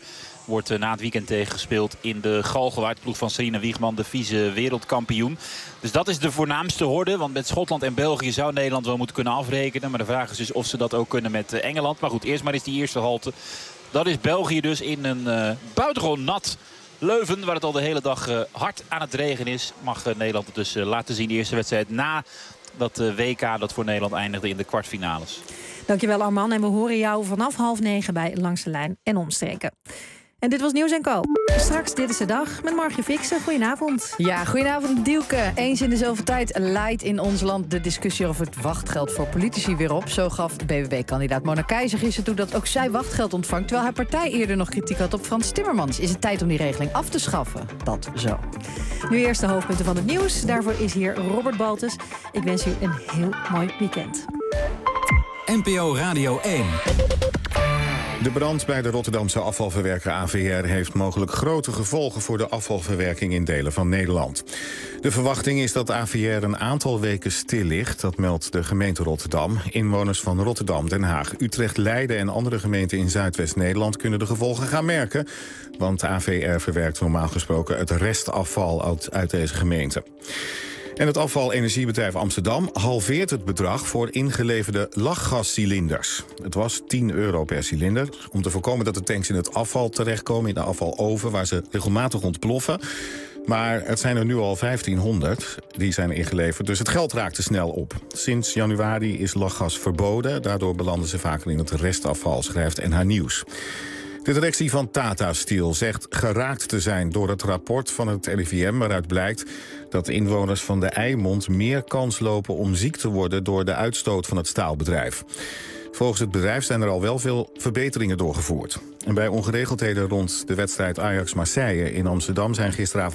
wordt uh, na het weekend tegengespeeld in de Galgenwaard. De ploeg van Sarina Wiegman, de vice wereldkampioen. Dus dat is de voornaamste horde. Want met Schotland en België zou Nederland wel moeten kunnen afrekenen. Maar de vraag is dus of ze dat ook kunnen met uh, Engeland. Maar goed, eerst maar eens die eerste halte. Dat is België dus in een uh, buitengewoon nat Leuven, waar het al de hele dag uh, hard aan het regen is. Mag uh, Nederland het dus uh, laten zien. De eerste wedstrijd na dat uh, W K dat voor Nederland eindigde in de kwartfinales. Dankjewel Arman. En we horen jou vanaf half negen bij Langs de Lijn en Omstreken. En dit was Nieuws en Co. Straks Dit is de Dag met Margje Fixen. Goedenavond. Ja, goedenavond Dielke. Eens in de zoveel tijd leidt in ons land de discussie over het wachtgeld voor politici weer op. Zo gaf B B B-kandidaat Mona Keizer gisteren toe dat ook zij wachtgeld ontvangt, terwijl haar partij eerder nog kritiek had op Frans Timmermans. Is het tijd om die regeling af te schaffen? Dat zo. Nu eerst de hoofdpunten van het nieuws. Daarvoor is hier Robert Baltus. Ik wens u een heel mooi weekend. N P O Radio één. De brand bij de Rotterdamse afvalverwerker A V R heeft mogelijk grote gevolgen voor de afvalverwerking in delen van Nederland. De verwachting is dat A V R een aantal weken stil ligt, dat meldt de gemeente Rotterdam. Inwoners van Rotterdam, Den Haag, Utrecht, Leiden en andere gemeenten in Zuidwest-Nederland kunnen de gevolgen gaan merken. Want A V R verwerkt normaal gesproken het restafval uit, uit deze gemeente. En het afvalenergiebedrijf Amsterdam halveert het bedrag voor ingeleverde lachgascilinders. Het was tien euro per cilinder. Om te voorkomen dat de tanks in het afval terechtkomen, in de afvaloven, waar ze regelmatig ontploffen. Maar het zijn er nu al vijftienhonderd die zijn ingeleverd, dus het geld raakt te snel op. Sinds januari is lachgas verboden. Daardoor belanden ze vaker in het restafval, schrijft N H Nieuws. De directie van Tata Steel zegt geraakt te zijn door het rapport van het R I V M... waaruit blijkt dat inwoners van de Eimond meer kans lopen om ziek te worden door de uitstoot van het staalbedrijf. Volgens het bedrijf zijn er al wel veel verbeteringen doorgevoerd. En bij ongeregeldheden rond de wedstrijd Ajax-Marseille in Amsterdam zijn gisteravond